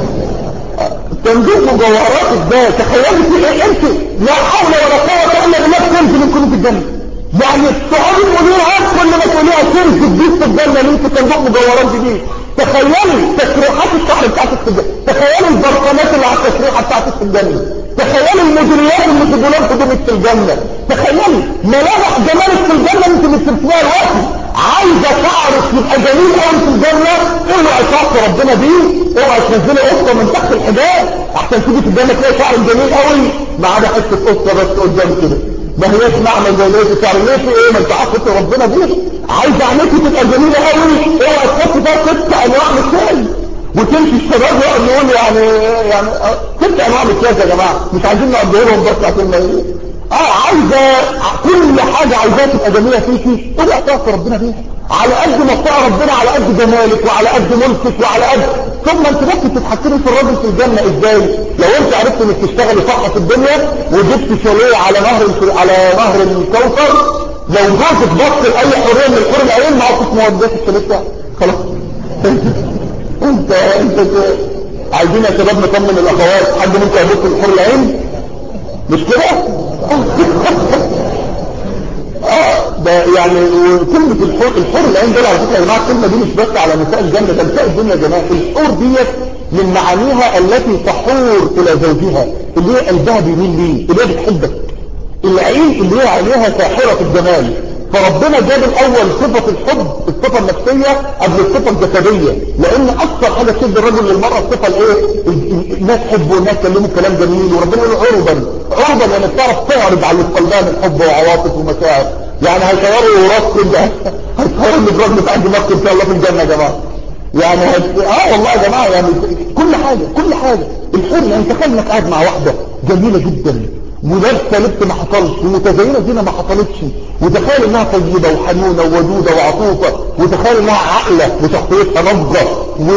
صندوق مجوهراتك ده تخيلي فيه ايه؟ انت لا حول ولا قوه الا بالله تنزل من كل في الجنه. يعني الصحابي تقوليها كل ما تقوليها تنزل جديد في الجنه اللي انت صندوق مجوهرات جديد. تخيلي تسريحات الشعر بتاعتك في الجنه، تخيلي البرفانات اللي على التسريحه بتاعتك في الجنه، تخيلي المديريات اللي في دولاب هدومك في الجنه، تخيلي ملامح جمالك في الجنه انت اللي بترسميها دلوقتي. عايزه شعرك يبقى جميل قوي في الجنه، اوعي تعصي ربنا بيه، اوعي تنزلي قصه من تحت الحجاب عشان تيجي في الجنه تلاقي شعر جميل قوي ما عدا حته قصه بس قدام كده. ما هياش معنى زي ليه شعر ليه في ايه؟ ما انت عصيت ربنا بيه. عايزه عينيكي تبقى جميله قوي، اوعي تحطي فيها ست انواع من الشاي وتمشي الشباب يقعد يقول يعني يعني ست انواع من الشاي يا جماعه، مش عايزين نقضي لهم بس عشان ما ايه. اه عايزه كل حاجه عايزاها تبقى جميله فيكي، اوعي تعصي ربنا بيها. على قد ما بتاع ربنا على قد جمالك وعلى قد ملكك وعلى قد ثم انت ممكن تتحكمي في الراجل في الجنه ازاي؟ لو انت عرفت انك تشتغلي صح في الدنيا وجبت شاليه على نهر على نهر الكوثر، لو جوزك بص لاي حوريه من الحور العين معاك مودات الشاليه بتاعك خلاص. انت انت عايزين يا شباب نطمن الاخوات، حد منكم هيبص للحور العين؟ مش كده؟ اه ده يعني كلمة الحور الحور العين دول على فكرة يا جماعة الكلمة دي مش بس على نساء الجنة، ده نساء الدنيا يا جماعة. الحور ديت من معانيها التي تحور الى زوجها، اللي هي قلبها بيميل ليه، اللي هي بتحبك. العين اللي هي عينيها ساحرة الجمال. فربنا جاب الاول صفة الحب، الصفة النفسية قبل الصفة الجسدية، لان اكثر حاجة تشد الرجل للمرأة الصفة الايه؟ الناس تحبه والناس تكلمه كلام جميل، وربنا يقول عربا عربا يعني بتعرف تعرض على اللي في قلبها من حب وعواطف ومشاعر. يعني هيصوروا راس كده، هيصوروا الابراج بتاع دماغ ان شاء الله في الجنة يا جماعة. يعني هت... اه والله يا جماعة يعني كل حاجة كل حاجة. الحر يعني تخيل انك قاعد مع واحدة جميلة جدا ولابسه لبس ما حصلش ومتزينه زينه ما حصلتش، وتخيل انها طيبه وحنونه وودوده وعطوفه، وتخيل انها عاقله وشخصيتها نضجه،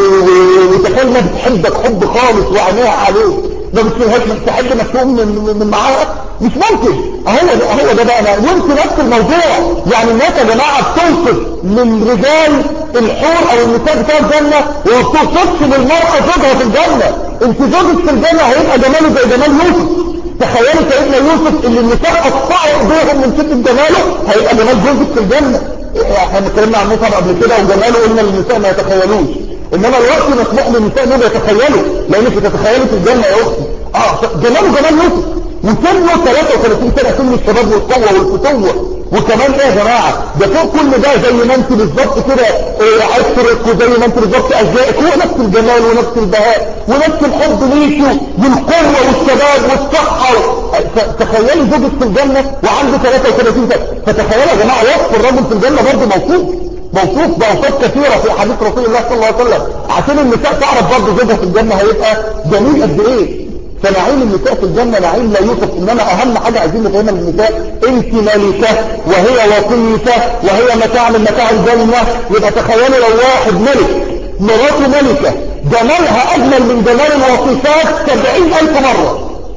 وتخيل انها بتحبك حب خالص وعينيها عليك، ما بتشوفهاش ما تحب انك تقوم من, من معاها، مش ممكن. اهو ده اهو ده بقى. وانت نفس الموضوع. يعني الناس يا جماعه بتوصف للرجال الحور او النساء بتوع الجنه وما بتوصفش للمراه زوجها في الجنه. انت زوجك في الجنه هيبقى جماله زي جمال يوسف. تخيلوا سيدنا يوسف اللي النساء قطعوا ايديهم من شدة جماله هيبقى جمال جوزك في الجنة. احنا اتكلمنا عن مصر قبل كده وجماله قلنا للنساء ما يتخيلوش، انما الوقت مسموح للنساء انهم يتخيلوا، لانك تتخيلوا في الجنة يا اختي. اه جماله جمال يوسف وسنه ثلاثة وثلاثين سنة، سن الشباب والقوة والفتوة. وكمان ايه يا جماعة ده فوق كل ده زي ما انت بالظبط كده ايه عطرك وزي ما انت بالظبط ازيائك، هو نفس الجمال ونفس البهاء ونفس الحب ليكي والقوة والشباب والصحة. تخيلي زوجك في الجنة وعنده ثلاثة وثلاثين سنة. فتخيلوا يا جماعة وصف الرجل في الجنة برضه موصوف موصوف بأوصاف كثيرة في حديث رسول الله صلى الله عليه وسلم، عشان النساء تعرف برضه زوجها في الجنة هيبقى جميل قد ايه. فنعيم النساء في الجنة نعيم لا يوصف. انما اهم حاجة عايزين نفهمها للنساء، انت ملكة وهي وصية وهي متاع من متاع الجنة. يبقى تخيلوا لو واحد ملك مراته ملكة جمالها اجمل من جمال الوصيفات سبعين الف مرة،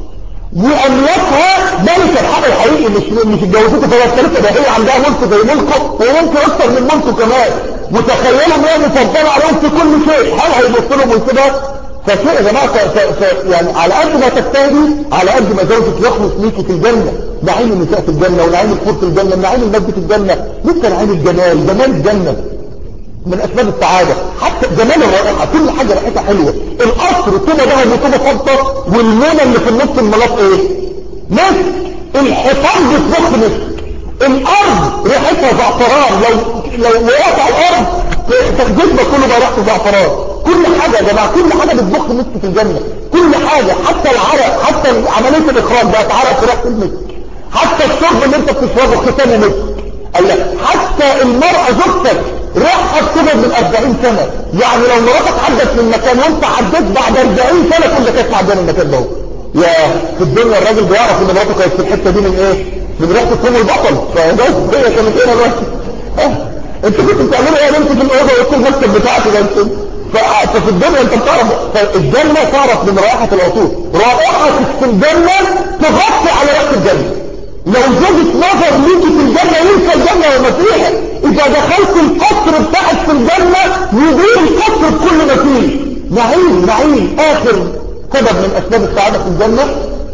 واملاكها ملكة الحق الحقيقي، مش مش اتجوزته فهي الثالثة، ده هي عندها ملك زي ملكه وممكن اكثر من ملكه كمان، وتخيلوا ان هي مفضلة عليهم في كل شيء، هل هيبص لهم ويسيبها؟ فشيء يا جماعة ف... ف... يعني على قد ما تجتهدي على قد ما زوجك يخلص ليكي في الجنة، نعيم النساء في الجنة ونعيم الحور في الجنة، نعيم المجد في الجنة، لسه نعيم الجمال، جمال الجنة من اسباب السعادة، حتى جمال الرائحة، كل حاجة رائحتها حلوة، القصر طوبة ذهب وطوبة فضة، والمونة اللي في النص الملاط ايه؟ مسك، الحيطان بتبخ مسك، الارض ريحتها زعفران، لو لو وقعت على الارض جسمك كله بقى ريحته زعفران، كل حاجة يا جماعة كل حاجة بتبخ مسك في الجنة، كل حاجة، حتى العرق، حتى عملية الاخراج بقت عرق في ريحة المسك، حتى الشرب اللي انت بتشربه ختامه مسك، قال لك حتى المرأة زوجتك ريحها بتبعد من أربعين سنة، يعني لو مراتك عدت من مكان وانت عدت بعد أربعين سنة كل كانت معديه من المكان ده. يا في الدنيا الراجل بيعرف ان مراته كانت في الحته دي من ايه؟ من ريحه الثوم البطل، فده هي كانت هنا بس. اه انت كنت بتعملوا ايه يا بنتي في الاوضه وسط المكتب بتاعتي ده انت؟ ففي الدنيا انت بتعرف، فالجنه تعرف من رائحه العطور، رائحه في الجنه تغطي على ريحه الجنه. لو زوجك نظر ليكي في الجنة ينسى الجنة وما فيها، اذا دخلت القصر بتاعك في الجنة يدير القصر بكل ما فيه، نعيم نعيم. اخر سبب من اسباب السعادة في الجنة،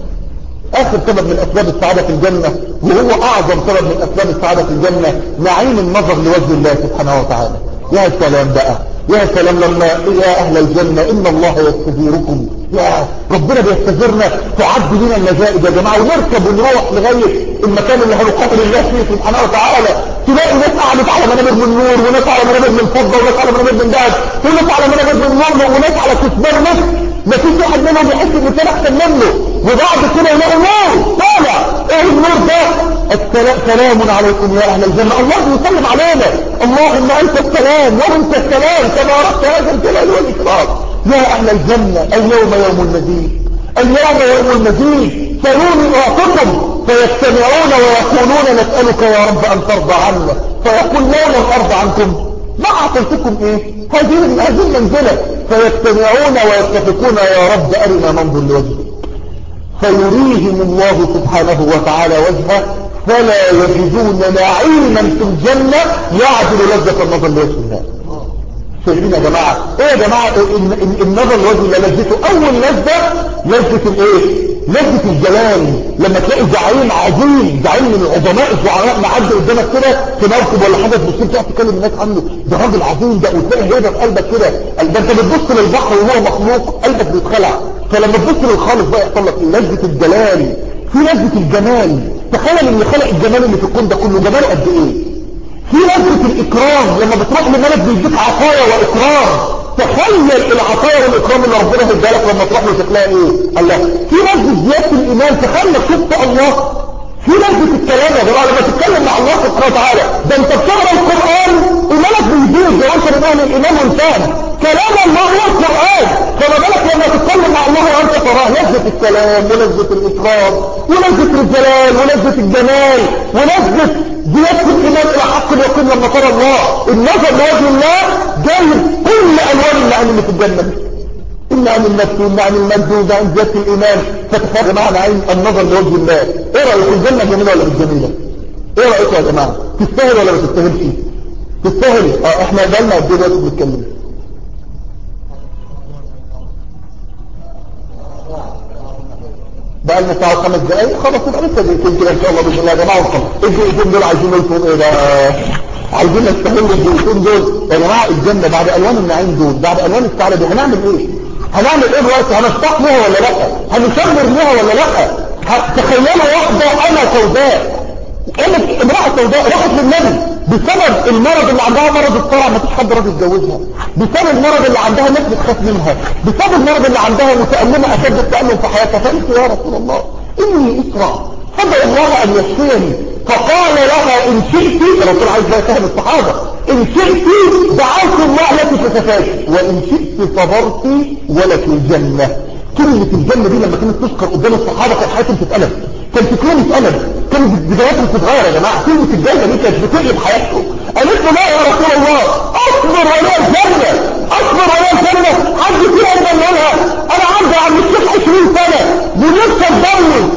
اخر سبب من اسباب السعادة في الجنة وهو اعظم سبب من اسباب السعادة في الجنة، نعيم النظر لوجه الله سبحانه وتعالى. يا سلام بقى، يا سلام لما يا اهل الجنة ان الله يستجيركم، يا ربنا بيستجيرنا، تعد لنا المزائد يا جماعة، ونركب ونروح لغاية المكان اللي هنقابل الله فيه سبحانه وتعالى، تلاقي ناس قعدت على منابر من نور، وناس على منابر من فضة، وناس على منابر من ذهب، وناس على منابر من نور، وناس على كثبان نفس، ما فيش واحد منهم يحس ان كان احسن منه، وبعد كده يلاقوا نور طالع، ايه النور ده؟ السلام سلام عليكم يا اهل الجنة، الله يسلم علينا، اللهم انت السلام وانت السلام تبارك هذا الجلال والاكرام. يا اهل الجنة اليوم يوم المزيد، اليوم يوم المزيد، سلوني اعطكم، فيستمعون ويقولون نسألك يا رب ان ترضى عنا، فيقول لا لن ارضى عنكم، ما اعطيتكم ايه؟ هذه هذه المنزلة، فيستمعون ويتفقون يا رب ارنا ننظر لوجهك، فيريهم الله سبحانه وتعالى وجهه، فلا يجدون نعيما في الجنة يعدل لذة النظر لوجه الله. شايفين يا جماعة ايه يا جماعة النظر لوجه الله لذته؟ اول لذة لذة الايه؟ لذة الجلال، لما تلاقي زعيم عظيم، زعيم من العظماء الزعماء معدي قدامك كده في مركب ولا حاجة، تبص تقعد تكلم الناس عنه، ده راجل عظيم ده، وتلاقي هيبة في قلبك كده، ده انت بتبص للبحر وهو مخلوق قلبك بيتخلع، فلما تبص للخالق بقى يحصل لك لذة الجلال، في لذة الجمال. تخيل اللي خلق الجمال اللي في الكون ده كله جماله قد ايه؟ في لذة الإكرام لما بتروح لملك بيديك عطايا وإكرام، تخيل العطايا والإكرام اللي ربنا هيديها لك لما تروح له شكلها ايه؟ الله. في لذة زيادة الإيمان، تخيل انك شفت الله. في لذة الكلام يا جماعة لما تتكلم مع الله سبحانه وتعالى، ده انت بتقرا القرآن الملك بيديك زي انت بتقول الإيمان والفهم، كلام الله هو القرآن، فما بالك لما تتكلم مع الله وانت تراه، لذة الكلام ولذة الإكرام ولذة الجلال ولذة الجمال ولذة زيادة الإيمان إلى حق اليقين لما ترى الله. النظر لوجه الله جايب كل ألوان النعيم اللي في الجنة، النعيم النفسي والنعيم المادي وعن زيادة الإيمان. فتخيل معنا عين النظر لوجه الله. ايه رأيك الجنة جميلة ولا مش جميلة؟ ايه رأيك يا جماعة؟ تستاهل ولا ما تستاهلش؟ تستاهل. اه احنا قلنا قد ايه دلوقتي بنتكلم؟ بقى لنا ساعة وخمس دقايق، خلاص يبقى لسه دقيقتين كده ان شاء الله باذن الله يا جماعه. ونخلص الدقيقتين دول عايزين نقول ايه بقى؟ عايزين نستغل الدقيقتين دول يا جماعه. الجنه بعد الوان النعيم دول، بعد الوان السعاده دي، هنعمل ايه؟ هنعمل ايه دلوقتي؟ هنشتاق لها ولا لا؟ هنشمر لها ولا لا؟ تخيلوا واحده انا سوداء، امراه سوداء راحت للنبي بسبب المرض اللي عندها، مرض الصرع، ما فيش حد راضي يتجوزها، بسبب المرض اللي عندها ناس بتخاف منها، بسبب المرض اللي عندها متألمة اشد التألم في حياتها، فقلت يا رسول الله اني اسرع، فدعو الله ان يشفيني. فقال لها ان شئت، الرسول عايز بقى يفهم الصحابه، ان شئت دعوت الله لك فتشافي، وان شئت صبرت ولك الجنه. كلمة الجنة دي لما كانت تذكر قدام الصحابة كانت حياتهم تتقلب، كان فكرهم يتقلب، كانت بداياتهم تتغير يا جماعة. كلمة الجنة دي كانت بتقلب حياتهم. قالت له لا يا رسول الله اصبر ولا الجنة، اصبر ولا الجنة. حد فيها يقولها انا عندي عم الشيخ عشرين سنة ونفسي اتجوز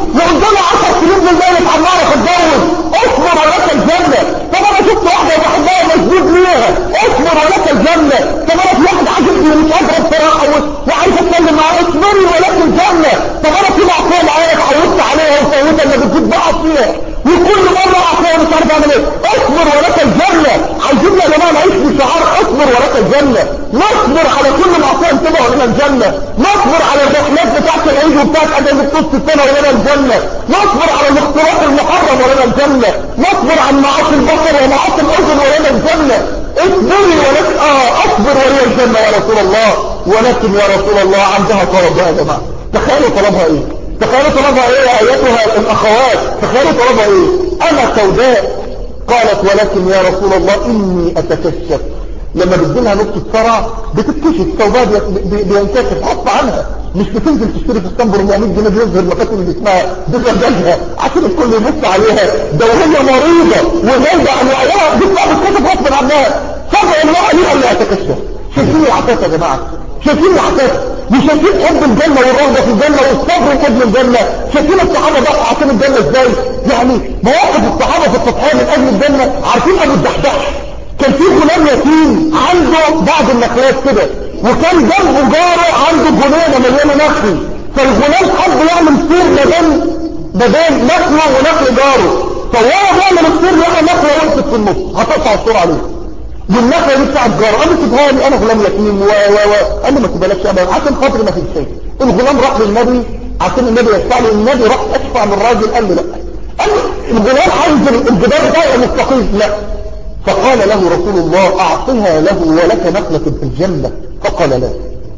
كل معصيه نسيبها ولنا الجنه، نصبر على الرحلات بتاعت العيد وبتاعت اجازه نص السنه ولنا الجنه، نصبر على الاختلاط المحرم ولنا الجنه، نصبر عن معاصي البصر ومعاصي الاذن ولنا الجنه. اصبري ولكن اه اصبر ولي الجنه يا رسول الله. ولكن يا رسول الله عندها طلب يا جماعه. تخيلوا طلبها ايه؟ تخيلوا طلبها ايه يا ايتها الاخوات؟ تخيلوا طلبها ايه؟ انا سوداء. قالت ولكن يا رسول الله اني اتكشف. لما بتجيلها نقطة صرع بتتكشف، ثوبها بينكشف غصب عنها، مش بتنزل تشتري في اسطنبول أربعمية جنيه بيظهر مكاتب اللي اسمها بزجاجها عشان الكل يبص عليها. ده وهي مريضة وهي يعني عيالها بتطلع بتكشف غصب عنها. فجأة المرأة دي قال لها اتكشف. شايفين العتاسة يا جماعة؟ شايفين العتاسة؟ وشايفين حب الجنة والرغبة في الجنة والصبر لأجل الجنة؟ شايفين الصحابة بقى عشان الجنة ازاي؟ يعني مواقف الصحابة في التضحية من أجل الجنة. عارفين أبو الدحداح كان في غلام يتيم عنده بعض النخلات كده، وكان جنبه جاره عنده جنينه مليانه نخل، فالغلام حب يعمل سير ما بين ما بين نخله ونخل جاره، فهو بيعمل السير لقى نخله وقفت في النص هتقطع السور عليه، والنخله دي بتاعت جاره. قال له سيبها لي انا غلام يتيم و و و قال له ما تبلاش ابدا عشان خاطر ما فيش شيء. الغلام راح للنبي عشان النبي يشفع له، النبي راح اشفع من الراجل قال له لا، قال له الغلام عايز الجدار بتاعه مستقيم. لا، فقال له رسول الله اعطها له ولك نخلة في الجنة. فقال لا.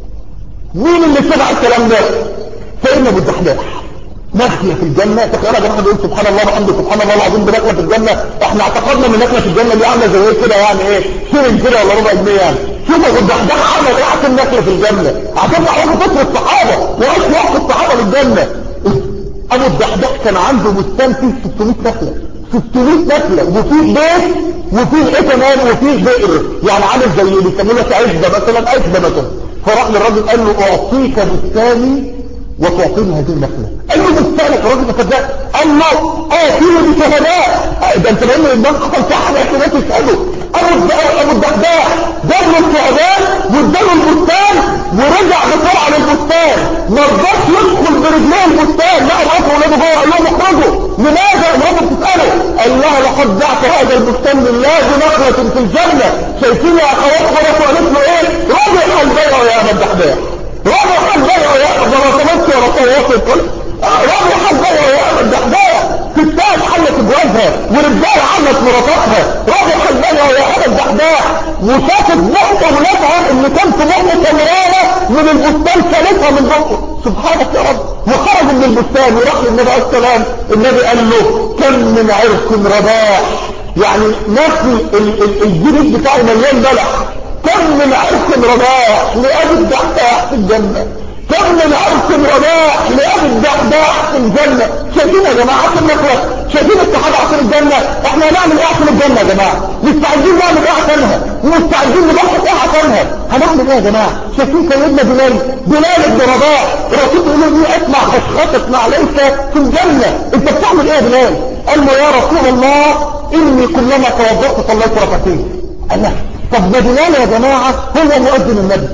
مين اللي سمع الكلام ده؟ سيدنا ابو الدحداح. نخلة في الجنة. تخيل يا جماعه بيقول سبحان الله وحمده سبحان الله العظيم بنخلة في الجنة. احنا اعتقدنا ان نخلة في الجنة دي عامله زي ايه كده، يعني ايه شيرين كده ولا ربع جنيه يعني. شوف ابو الدحداح عمل ايه عشان نخلة في الجنة، عشان تعرفوا فكر الصحابه وايش وقت الصحابه للجنة. ابو الدحداح كان عنده بستان فيه ستمائة نخلة، ستمائة نخلة، وفيه بيت وفيه ايه كمان وفيه بئر، يعني عامل زي اللي بيسموه لك عزبه مثلا، عزبه مثلا. فراح للراجل قال له اعطيك بستاني وتعطيني هذه النخله. قال له بستانك؟ الراجل ما صدق، قال له اتيني بشهداء. ده انت لان الناس حصل في حاجه كده تساله. ابو الدحداح جاب له الشهداء واداله البستان ورجع بسرعه للبستان، ما رضاش يدخل برجليه البستان، لا مراته ولاده جوه قال لهم اخرجوا. لماذا؟ مراته بتساله، قال لها لقد بعت هذا البستان لله بنخله في الجنه. شايفين يا اخوات مراته قالت له ايه؟ رابح البيع يا ابو الدحداح، رابح البيع يا ابو الدحداح، يا رسول الله رابح البيع يا ابو الدحداح. ستات حلت جوازها ورجال عمت مراتاتها، رابح البيع يا ابو الدحداح. وشافت بقى ولادها اللي كان في بقه تمرانه من البستان شالتها من بقه، سبحانك يا رب. وخرج من البستان وراح للنبي عليه السلام. النبي قال له كم من عرق رباح، يعني نفس الجريد بتاعه مليان بلح. كم من عرق رباح لأبي الدحداح في الجنة، كم من عرق رباح لأبي الدحداح في الجنة. شايفين يا جماعة عشان نخلص؟ شايفين الصحابة عشان الجنة؟ احنا هنعمل ايه عشان الجنة يا جماعة؟ مستعدين نعمل ايه عشانها؟ ومستعدين نضحي ايه عشانها؟ هنعمل ايه يا جماعة؟ شايفين سيدنا بلال بلال بن رباح، الرسول يقول له ايه؟ اسمع خشخشة اسمع ليس في الجنة. انت بتعمل ايه يا بلال؟ قال له يا رسول الله اني كلما توضأت صليت ركعتين. قال له طب ده بلال يا جماعة هو مؤذن النبي.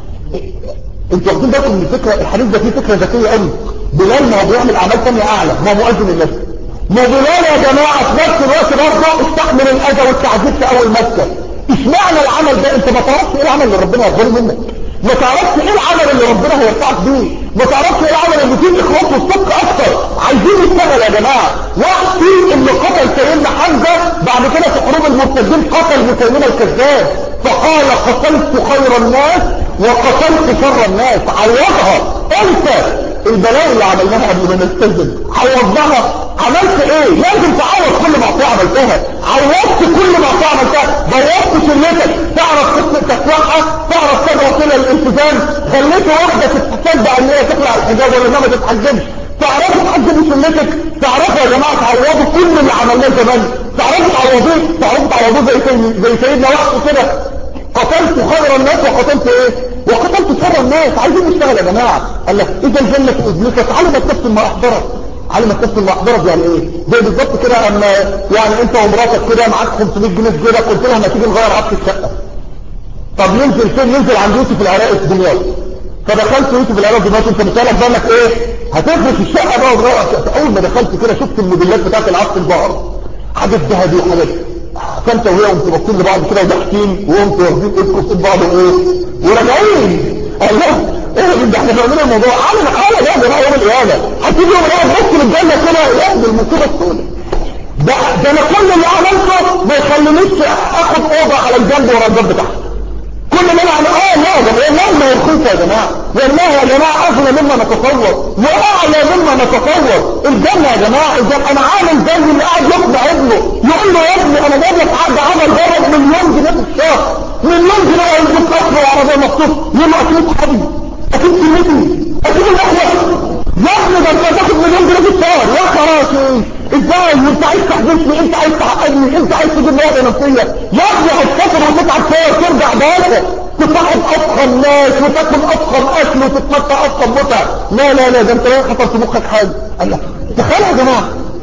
انتوا واخدين بالكم من الفكره؟ الحديث ده فيه فكره ذكيه قوي. بلال ما هو بيعمل اعمال ثانيه اعلى، ما هو مؤذن النبي. ما بلال يا جماعه في نفس الوقت برضه استحمل الاذى والتعذيب في اول مكه. اشمعنى العمل ده؟ انت ما تعرفش ايه العمل اللي ربنا يقبله منك، ما تعرفش ايه العمل اللي ربنا هيرفعك بيه، ما تعرفش ايه العمل اللي فيه الاخلاص والصدق اكتر. عايزين نشتغل يا جماعه. واحد فيه اللي قتل سيدنا حمزه بعد كده في حروب المرتدين قتل مسيلمة الكذاب، فقال قتلت خير الناس وقتلت شر الناس. عوضها انت البلاوي اللي عملناها قبل ما نستسلم، عوضناها. عملت ايه؟ لازم تعوض كل معصيه عملتها. عوضت كل معصيه عملتها، بوظت سنتك، تعرف قسم التسويحه، تعرف تدعو الى الالتزام، خليت واحده تتصدق ان هي تقلع الحجاب ولا ما تتحجبش، تعرفوا تحجبوا سنتك، تعرفوا يا جماعه تعوضوا كل اللي عملناه زمان، تعرفوا تعوضوه، تعرفوا تعوضوه زي زي سيدنا وحده كده. قتلت خير الناس وقتلت ايه؟ وقتلت شر الناس. عايزين نشتغل يا جماعه. قال لك اذا الجنه اذنك علمت نفس ما احضرت. علمت نفس ما احضرت يعني ايه؟ زي بالظبط كده اما يعني انت ومراتك كده معاك خمسمائة جنيه في جيبك، قلت لها ما تيجي نغير عفش الشقه. طب ننزل فين؟ ننزل عند يوسف العراقي في دمياط. فدخلت يوسف العراقي في دمياط، انت مش عارف بالك ايه؟ هتفرش الشقه بقى وتغير. اول ما دخلت كده شفت الموديلات بتاعت العفش البقر، حاجات ذهبي وحاجات فانت وهي قمت باصين لبعض كده وضاحكين وقمت واخدين ايدكم في بعض وايه وراجعين. الله ايه ده احنا بنعمل الموضوع عامل حاله يا جماعه يوم القيامه هتيجي يوم القيامه تبص للجنه كده يا دي المصيبه السوداء. ده ده انا كل اللي عملته ما يخلينيش اخد اوضه على الجنب ورا الباب بتاعها. كل اللي انا عملته اه لا ده والله ما يرخص يا جماعه والله يا جماعه اغلى مما نتصور واعلى مما نتصور. الجنه يا جماعه الجنه انا عامل زي اللي قاعد يقنع ابنه يقول له يا ابني انا جايب لك عقد عمل بره مليون جنيه في الشهر مليون جنيه يجيب قصر وعربيه مخصوص يقول له اكيد صحابي اكيد كلمتي اكيد الاخوه يا ابني ده انت هتاخد مليون جنيه في الشهر يا خلاص ازاي وانت عايز تحبسني انت عايز تعقدني انت عايز تجيب مرضى نفسيه يا ابني هتسافر وتتعب فيها وترجع بالك تصاحب افخم ناس وتاكل افخم اكل وتتمتع افخم متع. لا لا لا ده انت لو حصل في مخك حاجه. الله تخيل يا جماعه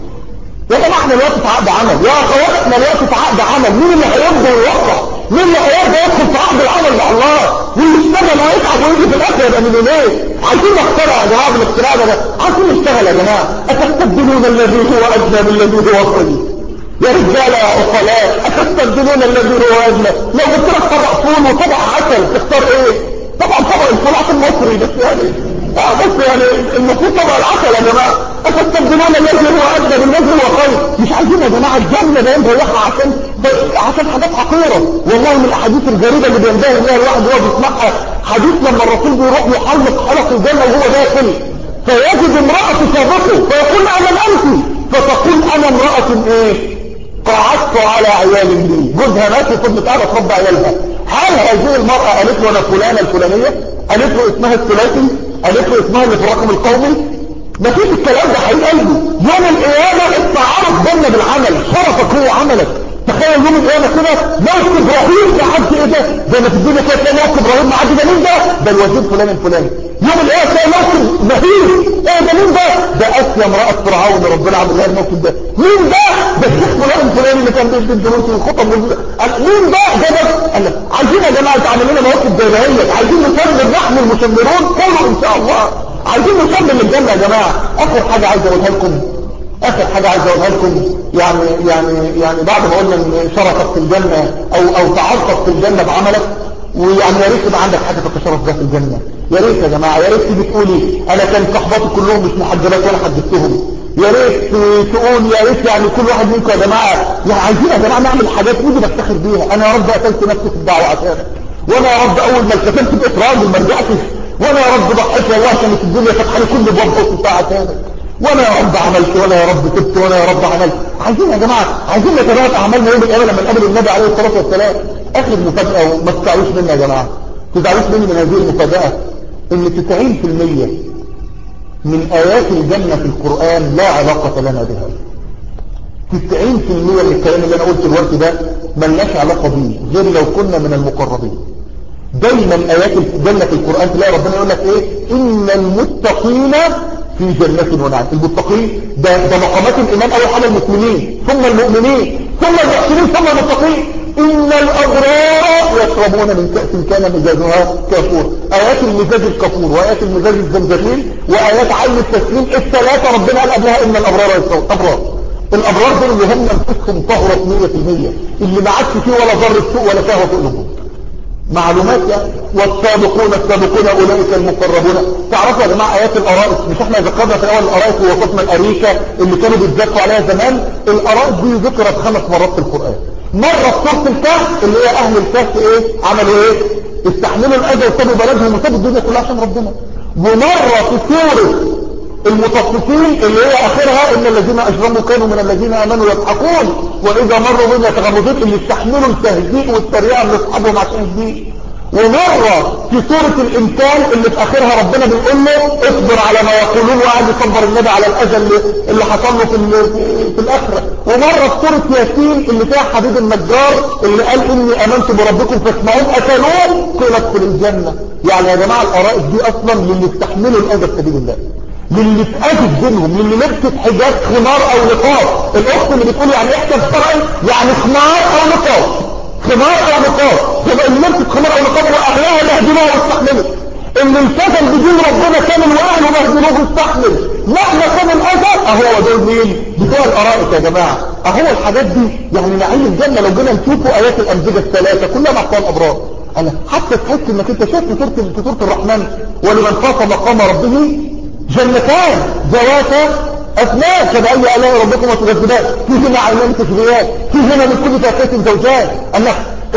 يا جماعه احنا دلوقتي في عقد عمل يا اخوات احنا دلوقتي في عقد عمل. مين اللي هيرضى ويوقع؟ مين اللي هيرضى يدخل في عقد العمل مع الله واللي يشتغل ويتعب ويجي في الاخر يبقى مليونير؟ عايزين نخترع يا جماعه بالاختراع ده عايزين نشتغل يا جماعه. اتستبدلون الذي هو ادنى بالذي هو خير يا رجاله يا عقلاء اتستبدلون الذي هو ادنى. لو قلت لك طبق فول وطبق عسل تختار ايه؟ طبعا طبق الفول عسل مصري بس يعني اه بس يعني المفروض طبق العسل يا جماعه. اتستبدلون الذي هو ادنى بالذي هو خير. مش عايزين يا جماعه الجنه ده نضيعها عشان عشان حاجات حقيره. والله من الاحاديث الغريبه اللي بينبهر بيها الواحد وهو بيسمعها حديث لما الرسول بيروح يحلق حلق الجنه وهو داخل فيجد امراه تسابقه فيقول انا انت فتقول انا امراه ايه قعدت على عيال لي جوزها مات وكنت قاعده تربى عيالها. هل هذه المراه قالت له انا فلانه الفلانيه؟ قالت له اسمها الثلاثي؟ قالت له اسمها اللي في الرقم القومي؟ ما فيش الكلام ده حقيقي قلبي. يوم القيامه انت عارف جنه بالعمل شرفك هو عملك. تخيل يوم القيامه كده موقف ابراهيم معدي ايه ده؟ زي ما في الدنيا كده تلاقي موقف ابراهيم معدي ده مين ده؟ ده الوزير فلان الفلاني. يوم القيامه تلاقي موقف مهيب ايه ده مين ده؟ ده اسيا امراه فرعون ربنا عمل لها الموقف ده. مين ده؟ ده الشيخ فلان الفلاني اللي كان بيدي الدروس والخطب مين ده؟ ده ده قال لك عايزين يا جماعه تعملوا لنا مواقف زي ما هي عايزين نسمي نحن المسمرون كله ان شاء الله. عايزين نسمي الجنه يا جماعه. اخر حاجه عايز اقولها لكم اخر حاجة عايز اقولها لكم يعني يعني يعني بعد ما قلنا ان شرفك في الجنة او او تعرفك في الجنة بعملك ويعني يا ريت يبقى عندك حاجة تتشرف بها في الجنة. يا ريت يا جماعة يا ريت تيجي تقولي انا كان صحباتي كلهم مش محجبات وانا حجبتهم. يا ريت تقول يا ريت يعني كل واحد منكم يا جماعة يعني عايزين يا جماعة نعمل حاجات نيجي نفتخر بيها. انا يا رب قتلت نفسي في الدعوة عشانك وانا يا رب اول ما التزمت بقيت راجل ما رجعتش وانا يا رب ضحيت والله كانت الدنيا فتح لي كل باب بص ساعة عشانك وانا يا رب عملت وانا يا رب تبت وانا يا رب عملت. عايزين يا جماعة عايزين نتبادل اعمالنا يوم القيامة لما نقابل النبي عليه الصلاة والسلام. اخر مفاجأة وما تزعلوش مني يا جماعة تزعلوش مني من هذه المفاجأة ان تسعين في المية من ايات الجنة في القرآن لا علاقة لنا بها. تسعين في المية من الكلام اللي انا قلت الوقت ده ملناش علاقة بيه غير لو كنا من المقربين. دايما ايات الجنة في القرآن تلاقي ربنا يقول لك ايه ان المتقين في جنة ونعيم. المتقين ده, ده مقامات الإيمان أول حاجة المسلمين ثم المؤمنين ثم المحسنين ثم المتقين. إن الأبرار يشربون من كأس كان مزاجها كافور. آيات المزاج الكافور وآيات المزاج الزمزمين وآيات عين التسليم الثلاثة ربنا قال قبلها إن الأبرار يشربون. أبرار الأبرار دول اللي هم نفسهم طهرت مية في المية اللي ما عادش فيه ولا ضر سوء ولا شهوة في قلوبهم. معلومات يعني والسابقون السابقون اولئك المقربون. تعرفوا يا جماعه ايات الارائك مش احنا ذكرنا في الاول الارائك ووصفنا الاريكه اللي كانوا بيتذكروا عليها زمان. الارائك دي ذكرت خمس مرات في القران. مره في سوره الكهف اللي هي اهل الكهف ايه عملوا ايه استحملوا الاذى وسابوا بلدهم وسابوا الدنيا كلها عشان ربنا. ومره في سوره المطففين اللي هي اخرها ان الذين اجرموا كانوا من الذين امنوا يضحكون واذا مروا بهم يتغمزون اللي استحملوا التهزيء والتريقه من اصحابهم عشان الدين. ومره في سوره الانسان اللي في اخرها ربنا بيقول له اصبر على ما يقولون وقعد يصبر النبي على الاذى اللي, اللي حصل له في, في الاخره. ومره في سوره ياسين اللي فيها حبيب النجار اللي قال اني امنت بربكم فاسمعون اتلون قيل ادخل الجنه. يعني يا جماعه الارائك دي اصلا للي استحملوا الاذى في سبيل الله للي اتأذت بينهم للي لبست حجاب خمار او نقاب. الاخت اللي بتقول يعني احكي بسرعي يعني خمار او نقاب خمار او نقاب يبقى اللي لبست خمار او نقاب واهلها اللي هدموها واستحملت. اللي التزم بدين ربنا كامل واهله مهدلوه يستحمل مهما كان الاذى. اهو دول مين؟ بتوع الارائك يا جماعه. اهو الحاجات دي يعني نعيم الجنه لو جينا نشوفوا ايات الامزجه الثلاثه كلها محطوطه الابرار. انا حتى تحس انك انت شايف في سوره في سوره الرحمن ولمن خاف مقام ربه جنتان ذواتا أثناء فبأي آلاء ربكم وتكذبان فيهما عينان تجريان فيهما من كل فاكهة زوجان. الله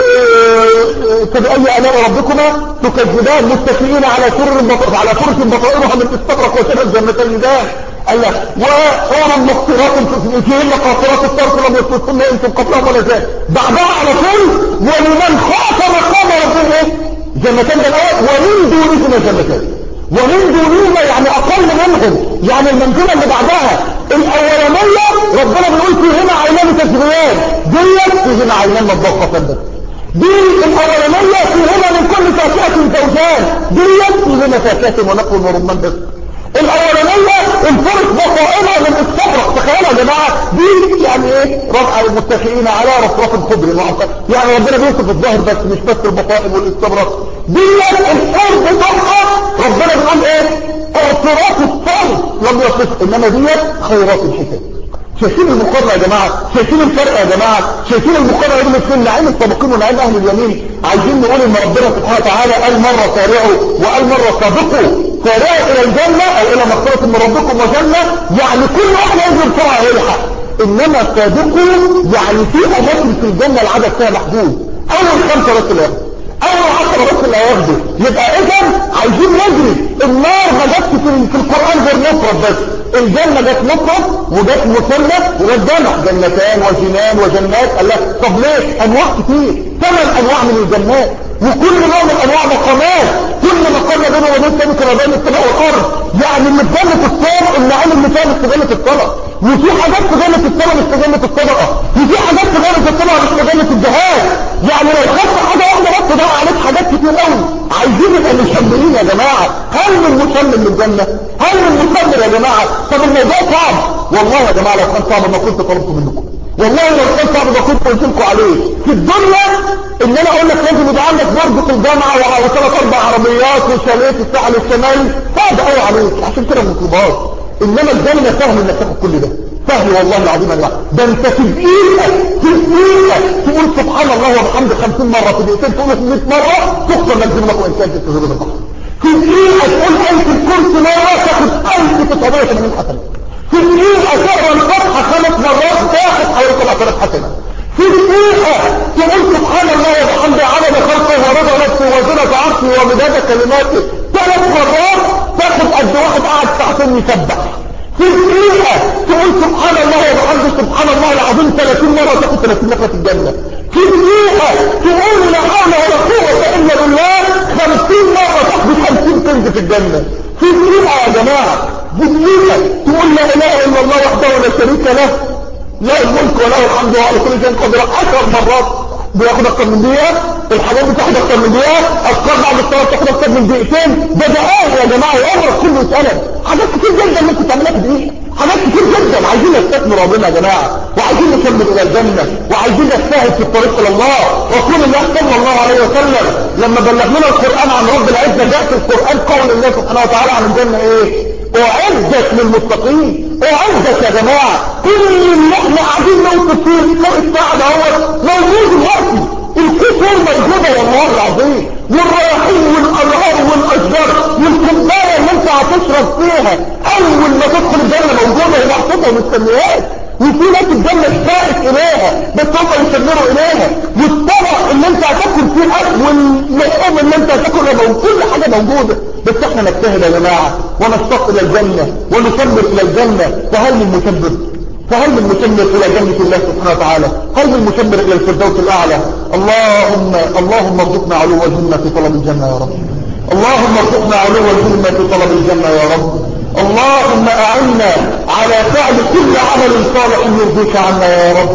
فبأي آلاء ربكما تكذبان متكئين على سرر على فرش بطائرها من استبرق وشبه الجنتين الندان. الله وحور مقصرات فيهن قاصرات الطرف لم يطلقن انتم قبلهم ولا زال. بعدها على طول ولمن خاف مقام ربه جنتان بالآية ومن دونهما جنتان ومن دونهما يعني اقل منهم يعني المنزله اللي بعدها الاولانيه ربنا بيقول فيهما عينان تجريان ديت فيهما عينان مضخه بس دي الاولانيه فيهما من كل فاكهه زوجان ديت فيهما فاكهه ونقل ورمان بس. الاولانيه الفرس بطائرها من استبرق تخيلوا يا جماعه دي يعني ايه رفع المتكئين على رفرف خضر يعني ربنا بيوصف الظاهر بس مش بس البطائر والاستبرق ديت الحور بتاعها ربنا بيقول ايه اعتراف الطرف لم يصف انما ديت خيرات الحكم. شايفين المقارنه يا جماعه؟ شايفين الفرق يا جماعه؟ شايفين المقارنه بين الاثنين نعيم السابقين ونعيم اهل اليمين؟ عايزين نقول ان ربنا سبحانه وتعالى قال مره سارعوا وقال مره سابقوا سارعوا الى الجنه او الى مغفره من ربكم وجنه يعني كل واحد ينزل بسرعه يلحق. انما سابقوا يعني في اماكن في الجنه العدد فيها محدود اول خمسه بس اللي ياخدوا اول عشرة بس اللي هياخدوا. يبقى اذا عايزين نجري. النار ما جاتش في, في القران غير مفرد بس الجنه جت مفرد وجت مثنى وجت جمع جنتان وجنان وجنات. قال لك طب ليه؟ انواع كتير ثمان انواع من الجنات وكل نوع من انواع مقامات كل مقام بينه وبين ثاني كما بين السماء والارض. يعني اللي في جنه الصوم النعيم اللي فيها مش في جنه الصلاه وفي حاجات في جنه الصلاه مش في جنه الصدقه وفي حاجات في جنه الصلاه مش في جنه الجهاد. يعني لو خدت حاجه واحده بس ده عليك حاجات كتير قوي. عايزين نبقى مشملين يا جماعه. هل من مشمل للجنه؟ هل من مشمل يا جماعه؟ طب الموضوع صعب والله يا جماعه لو كان صعب ما كنت طلبت منكم والله لو كان صعب ما كنت قلت لكم عليه. في الدنيا ان انا اقول لك لازم يبقى عندك برج في الجامعه وثلاث اربع عربيات وشاليه في الساحل الشمالي صعب قوي عليك عشان كده ما تطلبهاش. انما الجنه سهل انك تاخد كل ده سهل والله العظيم يا جماعه. ده انت في دقيقه في دقيقه تقول سبحان الله وبحمده خمسين مره في دقيقتين تقول مية مره تغفر لك ذنبك وان كانت في ذنوب البحر. في دقيقه تقول آية الكرسي مره تاخد ألف وتسعمية وثمانين حسنه. في دقيقه تقرا الفتحه خمس مرات تاخد حوالي سبعة آلاف حسنه. في دقيقه تقول سبحان الله وبحمده عدد خلقه ورضا نفسه وزنة عرشه ومداد كلماته ثلاث مرات تاخد قد واحد قاعد ساعتين يسبح. في دقيقة تقول سبحان الله وبحمده سبحان الله العظيم ثلاثين مرة تاخد ثلاثين نفس الجنة. في دقيقة تقول لا حول ولا قوة إلا بالله خمسين مرة تاخد خمسين كنز في الجنة. في دقيقة يا جماعة في دقيقة تقول لا إله إلا الله وحده لا شريك له لا الملك ولا الحمد وعلى كل شيء قدير عشر مرات بياخد اكتر من دقيقة. الحاجات بتاخد اكتر من دقيقة. اذكار بعد الصلاة بتاخد اكتر من دقيقتين. ده دقائق يا جماعة وعمرك كله يسألك حاجات كتير جدا ممكن تعملها في دقيقة. حاجات كتير جدا عايزين نستثمر ربنا يا جماعة وعايزين نكمل الى الجنة وعايزين نجتهد في الطريق الى الله. رسول الله صلى الله عليه وسلم لما بلغنا القرآن عن رب العزة جاء في القرآن قول الله سبحانه وتعالى عن الجنة ايه؟ اعدت للمتقين. اعدت يا جماعة كل اللي احنا قاعدين نوصف فيه فوق الساعة دوت موجود دلوقتي. الكفر موجودة والله العظيم والرياحين والانهار والاشجار والكوبايه اللي انت هتشرب فيها اول ما تدخل الجنه موجوده ومحطوطه ومستنياك. وفي ناس الجنه اشتاقت اليها بس هم يسمروا اليها. والطبق اللي انت هتاكل فيه الاكل واللحوم اللي انت هتاكلها موجود كل حاجه موجوده. بس احنا نجتهد يا جماعه ونشتاق الى الجنه ونسمر الى الجنه. فهل من مسمر؟ فهل من مسمر الى جنة الله سبحانه وتعالى؟ هل من مسمر الى الفردوس الاعلى؟ اللهم اللهم ارزقنا علو الهمة في طلب الجنة يا رب. اللهم ارزقنا علو الهمة في طلب الجنة يا رب. اللهم اعنا على فعل كل عمل صالح يرضيك عنا يا رب.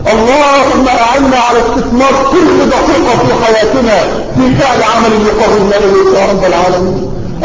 اللهم اعنا على استثمار كل دقيقة في حياتنا في فعل عمل يقربنا اليك يا رب العالمين. اللهم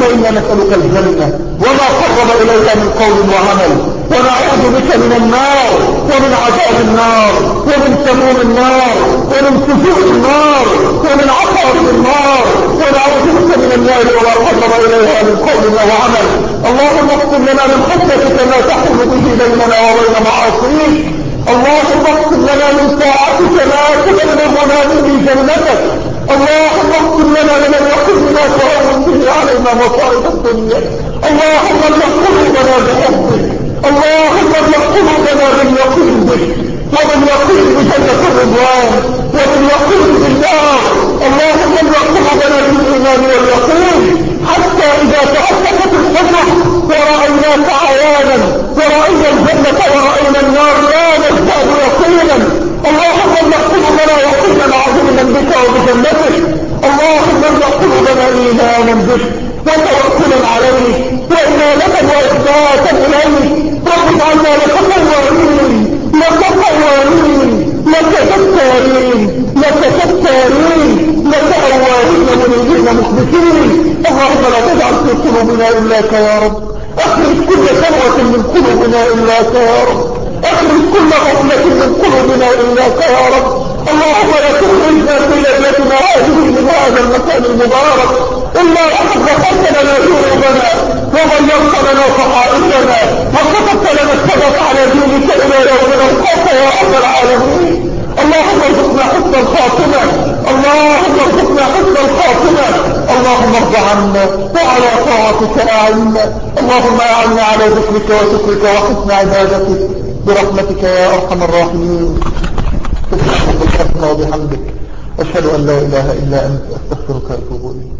إنا نسألك الجنة وما قرب إليها من قول وعمل، ونعوذ بك من النار ومن عذاب النار ومن سموم النار ومن سجوع النار ومن عقاب النار، ونعوذ بك من النار وما قرب إليها من قول وعمل. اللهم اغفر لنا من خشيتك ما تحول به بيننا وبين معاصيك، اللهم اغفر لنا من طاعتك ما تبلغنا به جنتك، اللهم اغفر لنا من اليقين ما تهون به علينا مصائب الدنيا، اللهم املأ قلوبنا بحبك، اللهم املأ قلوبنا باليقين بك وباليقين بجنة الرضوان وباليقين بالنار، اللهم املأ قلوبنا بالايمان واليقين حتى اذا تحققت الحجة ورأيناك عيانا ورأينا الجنة ورأينا النار لا نزداد يقينا، اللهم املأ قلوبنا يقينا عظيما بك وبجنتك، اللهم املأ قلوبنا ايمانا بك وتوكلا عليك وإنابة وإخباتا إليك، رب اجعلنا لك قوانين لك قوانين لك ستارين لك ستارين لك أوابين منيبين مخبتين. اللهم لا تجعل في قلوبنا إلاك يا رب، اخرج كل ثروة من قلوبنا إلاك يا رب، اخرج كل غفلة من قلوبنا إلاك يا رب، اللهم لا تخرجنا في ليلتنا هذه من هذا المكان المبارك إلا وقد غفرت لنا ذنوبنا وغيرت لنا صحائفنا وكتبت لنا الثبات على دينك إلى يوم نلقاك يا رب العالمين. اللهم ارزقنا حسن الخاتمة، اللهم ارزقنا حسن الخاتمة، اللهم ارض عنا وعلى طاعتك أعنا، اللهم أعنا على ذكرك وشكرك وحسن عبادتك برحمتك يا أرحم الراحمين. سبحانك اللهم وبحمدك، أشهد أن لا إله إلا أنت، أستغفرك وأتوب إليك.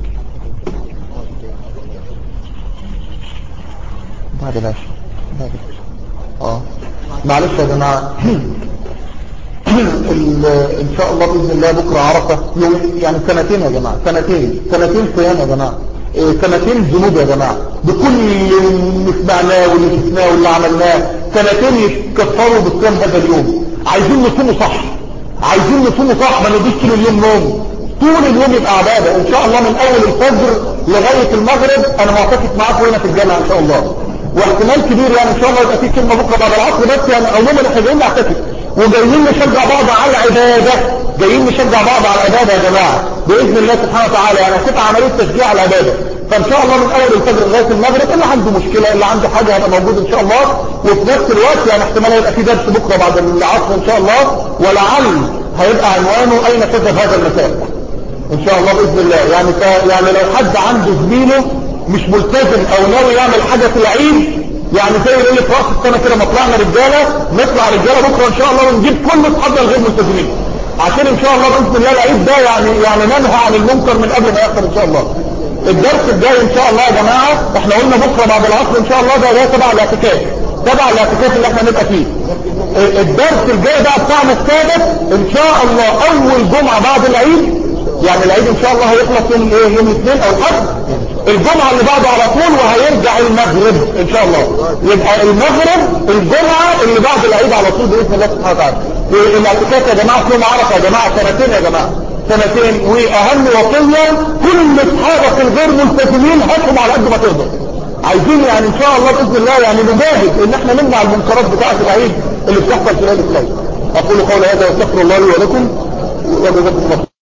بعد العشاء بعد العشاء اه معلش يا جماعة ان شاء الله باذن الله بكره عرفه يوم، يعني سنتين يا جماعه، سنتين سنتين صيام يا جماعه، سنتين ذنوب يا جماعه، بكل اللي سمعناه واللي شفناه واللي عملناه، سنتين يتكفروا بصيام هذا اليوم. عايزين نصومه صح، عايزين نصومه صح، ما نديش طول اليوم نوم، طول اليوم يبقى عباده ان شاء الله من اول الفجر لغايه المغرب. انا معتكف معاكم هنا في الجامعه ان شاء الله، واحتمال كبير يعني ان شاء الله يبقى في كلمه بكره بعد العصر، بس يعني عموما احنا جايين نعتكف وجايين نشجع بعض على العباده، جايين نشجع بعض على العباده يا جماعه باذن الله سبحانه وتعالى، يعني هتبقى عمليه تشجيع على العباده. فان شاء الله من اول الفجر لغايه المغرب اللي عنده مشكله اللي عنده حاجه هيبقى موجود ان شاء الله، وفي نفس الوقت يعني احتمال يبقى في درس بكره بعد العصر ان شاء الله، ولعل هيبقى عنوانه اين تذهب هذا المساء ان شاء الله باذن الله. يعني ف... يعني لو حد عنده زميله مش ملتزم او ناوي يعمل حاجه في العيد، يعني زي اللي في راس السنه كده ما طلعنا رجاله، نطلع رجاله بكره ان شاء الله ونجيب كل اصحابنا الغير ملتزمين، عشان ان شاء الله باذن الله العيد ده يعني يعني ننهى عن المنكر من قبل ما يحصل ان شاء الله. الدرس الجاي ان شاء الله يا جماعه احنا قلنا بكره بعد العصر ان شاء الله، ده ده تبع الاعتكاف، تبع الاعتكاف اللي احنا نبقى فيه. الدرس الجاي بقى بتاعنا السادس ان شاء الله اول جمعه بعد العيد، يعني العيد ان شاء الله هيخلص يوم ايه، يوم الاثنين او الحد، الجمعة اللي بعده على طول وهيرجع المغرب ان شاء الله، يبقى المغرب الجمعة اللي بعد العيد على طول باذن الله سبحانه وتعالى. الاعتكاف يا جماعة يوم عرفة يا جماعة، سنتين يا جماعة، سنتين. واهم وصية كل اصحابك الغير ملتزمين هاتهم على قد ما تقدر، عايزين يعني ان شاء الله باذن الله يعني نجاهد ان احنا نمنع المنكرات بتاعة العيد اللي بتحصل في العيد الاسلامي. اقول قولي هذا واستغفر الله لي ولكم وجزاكم الله.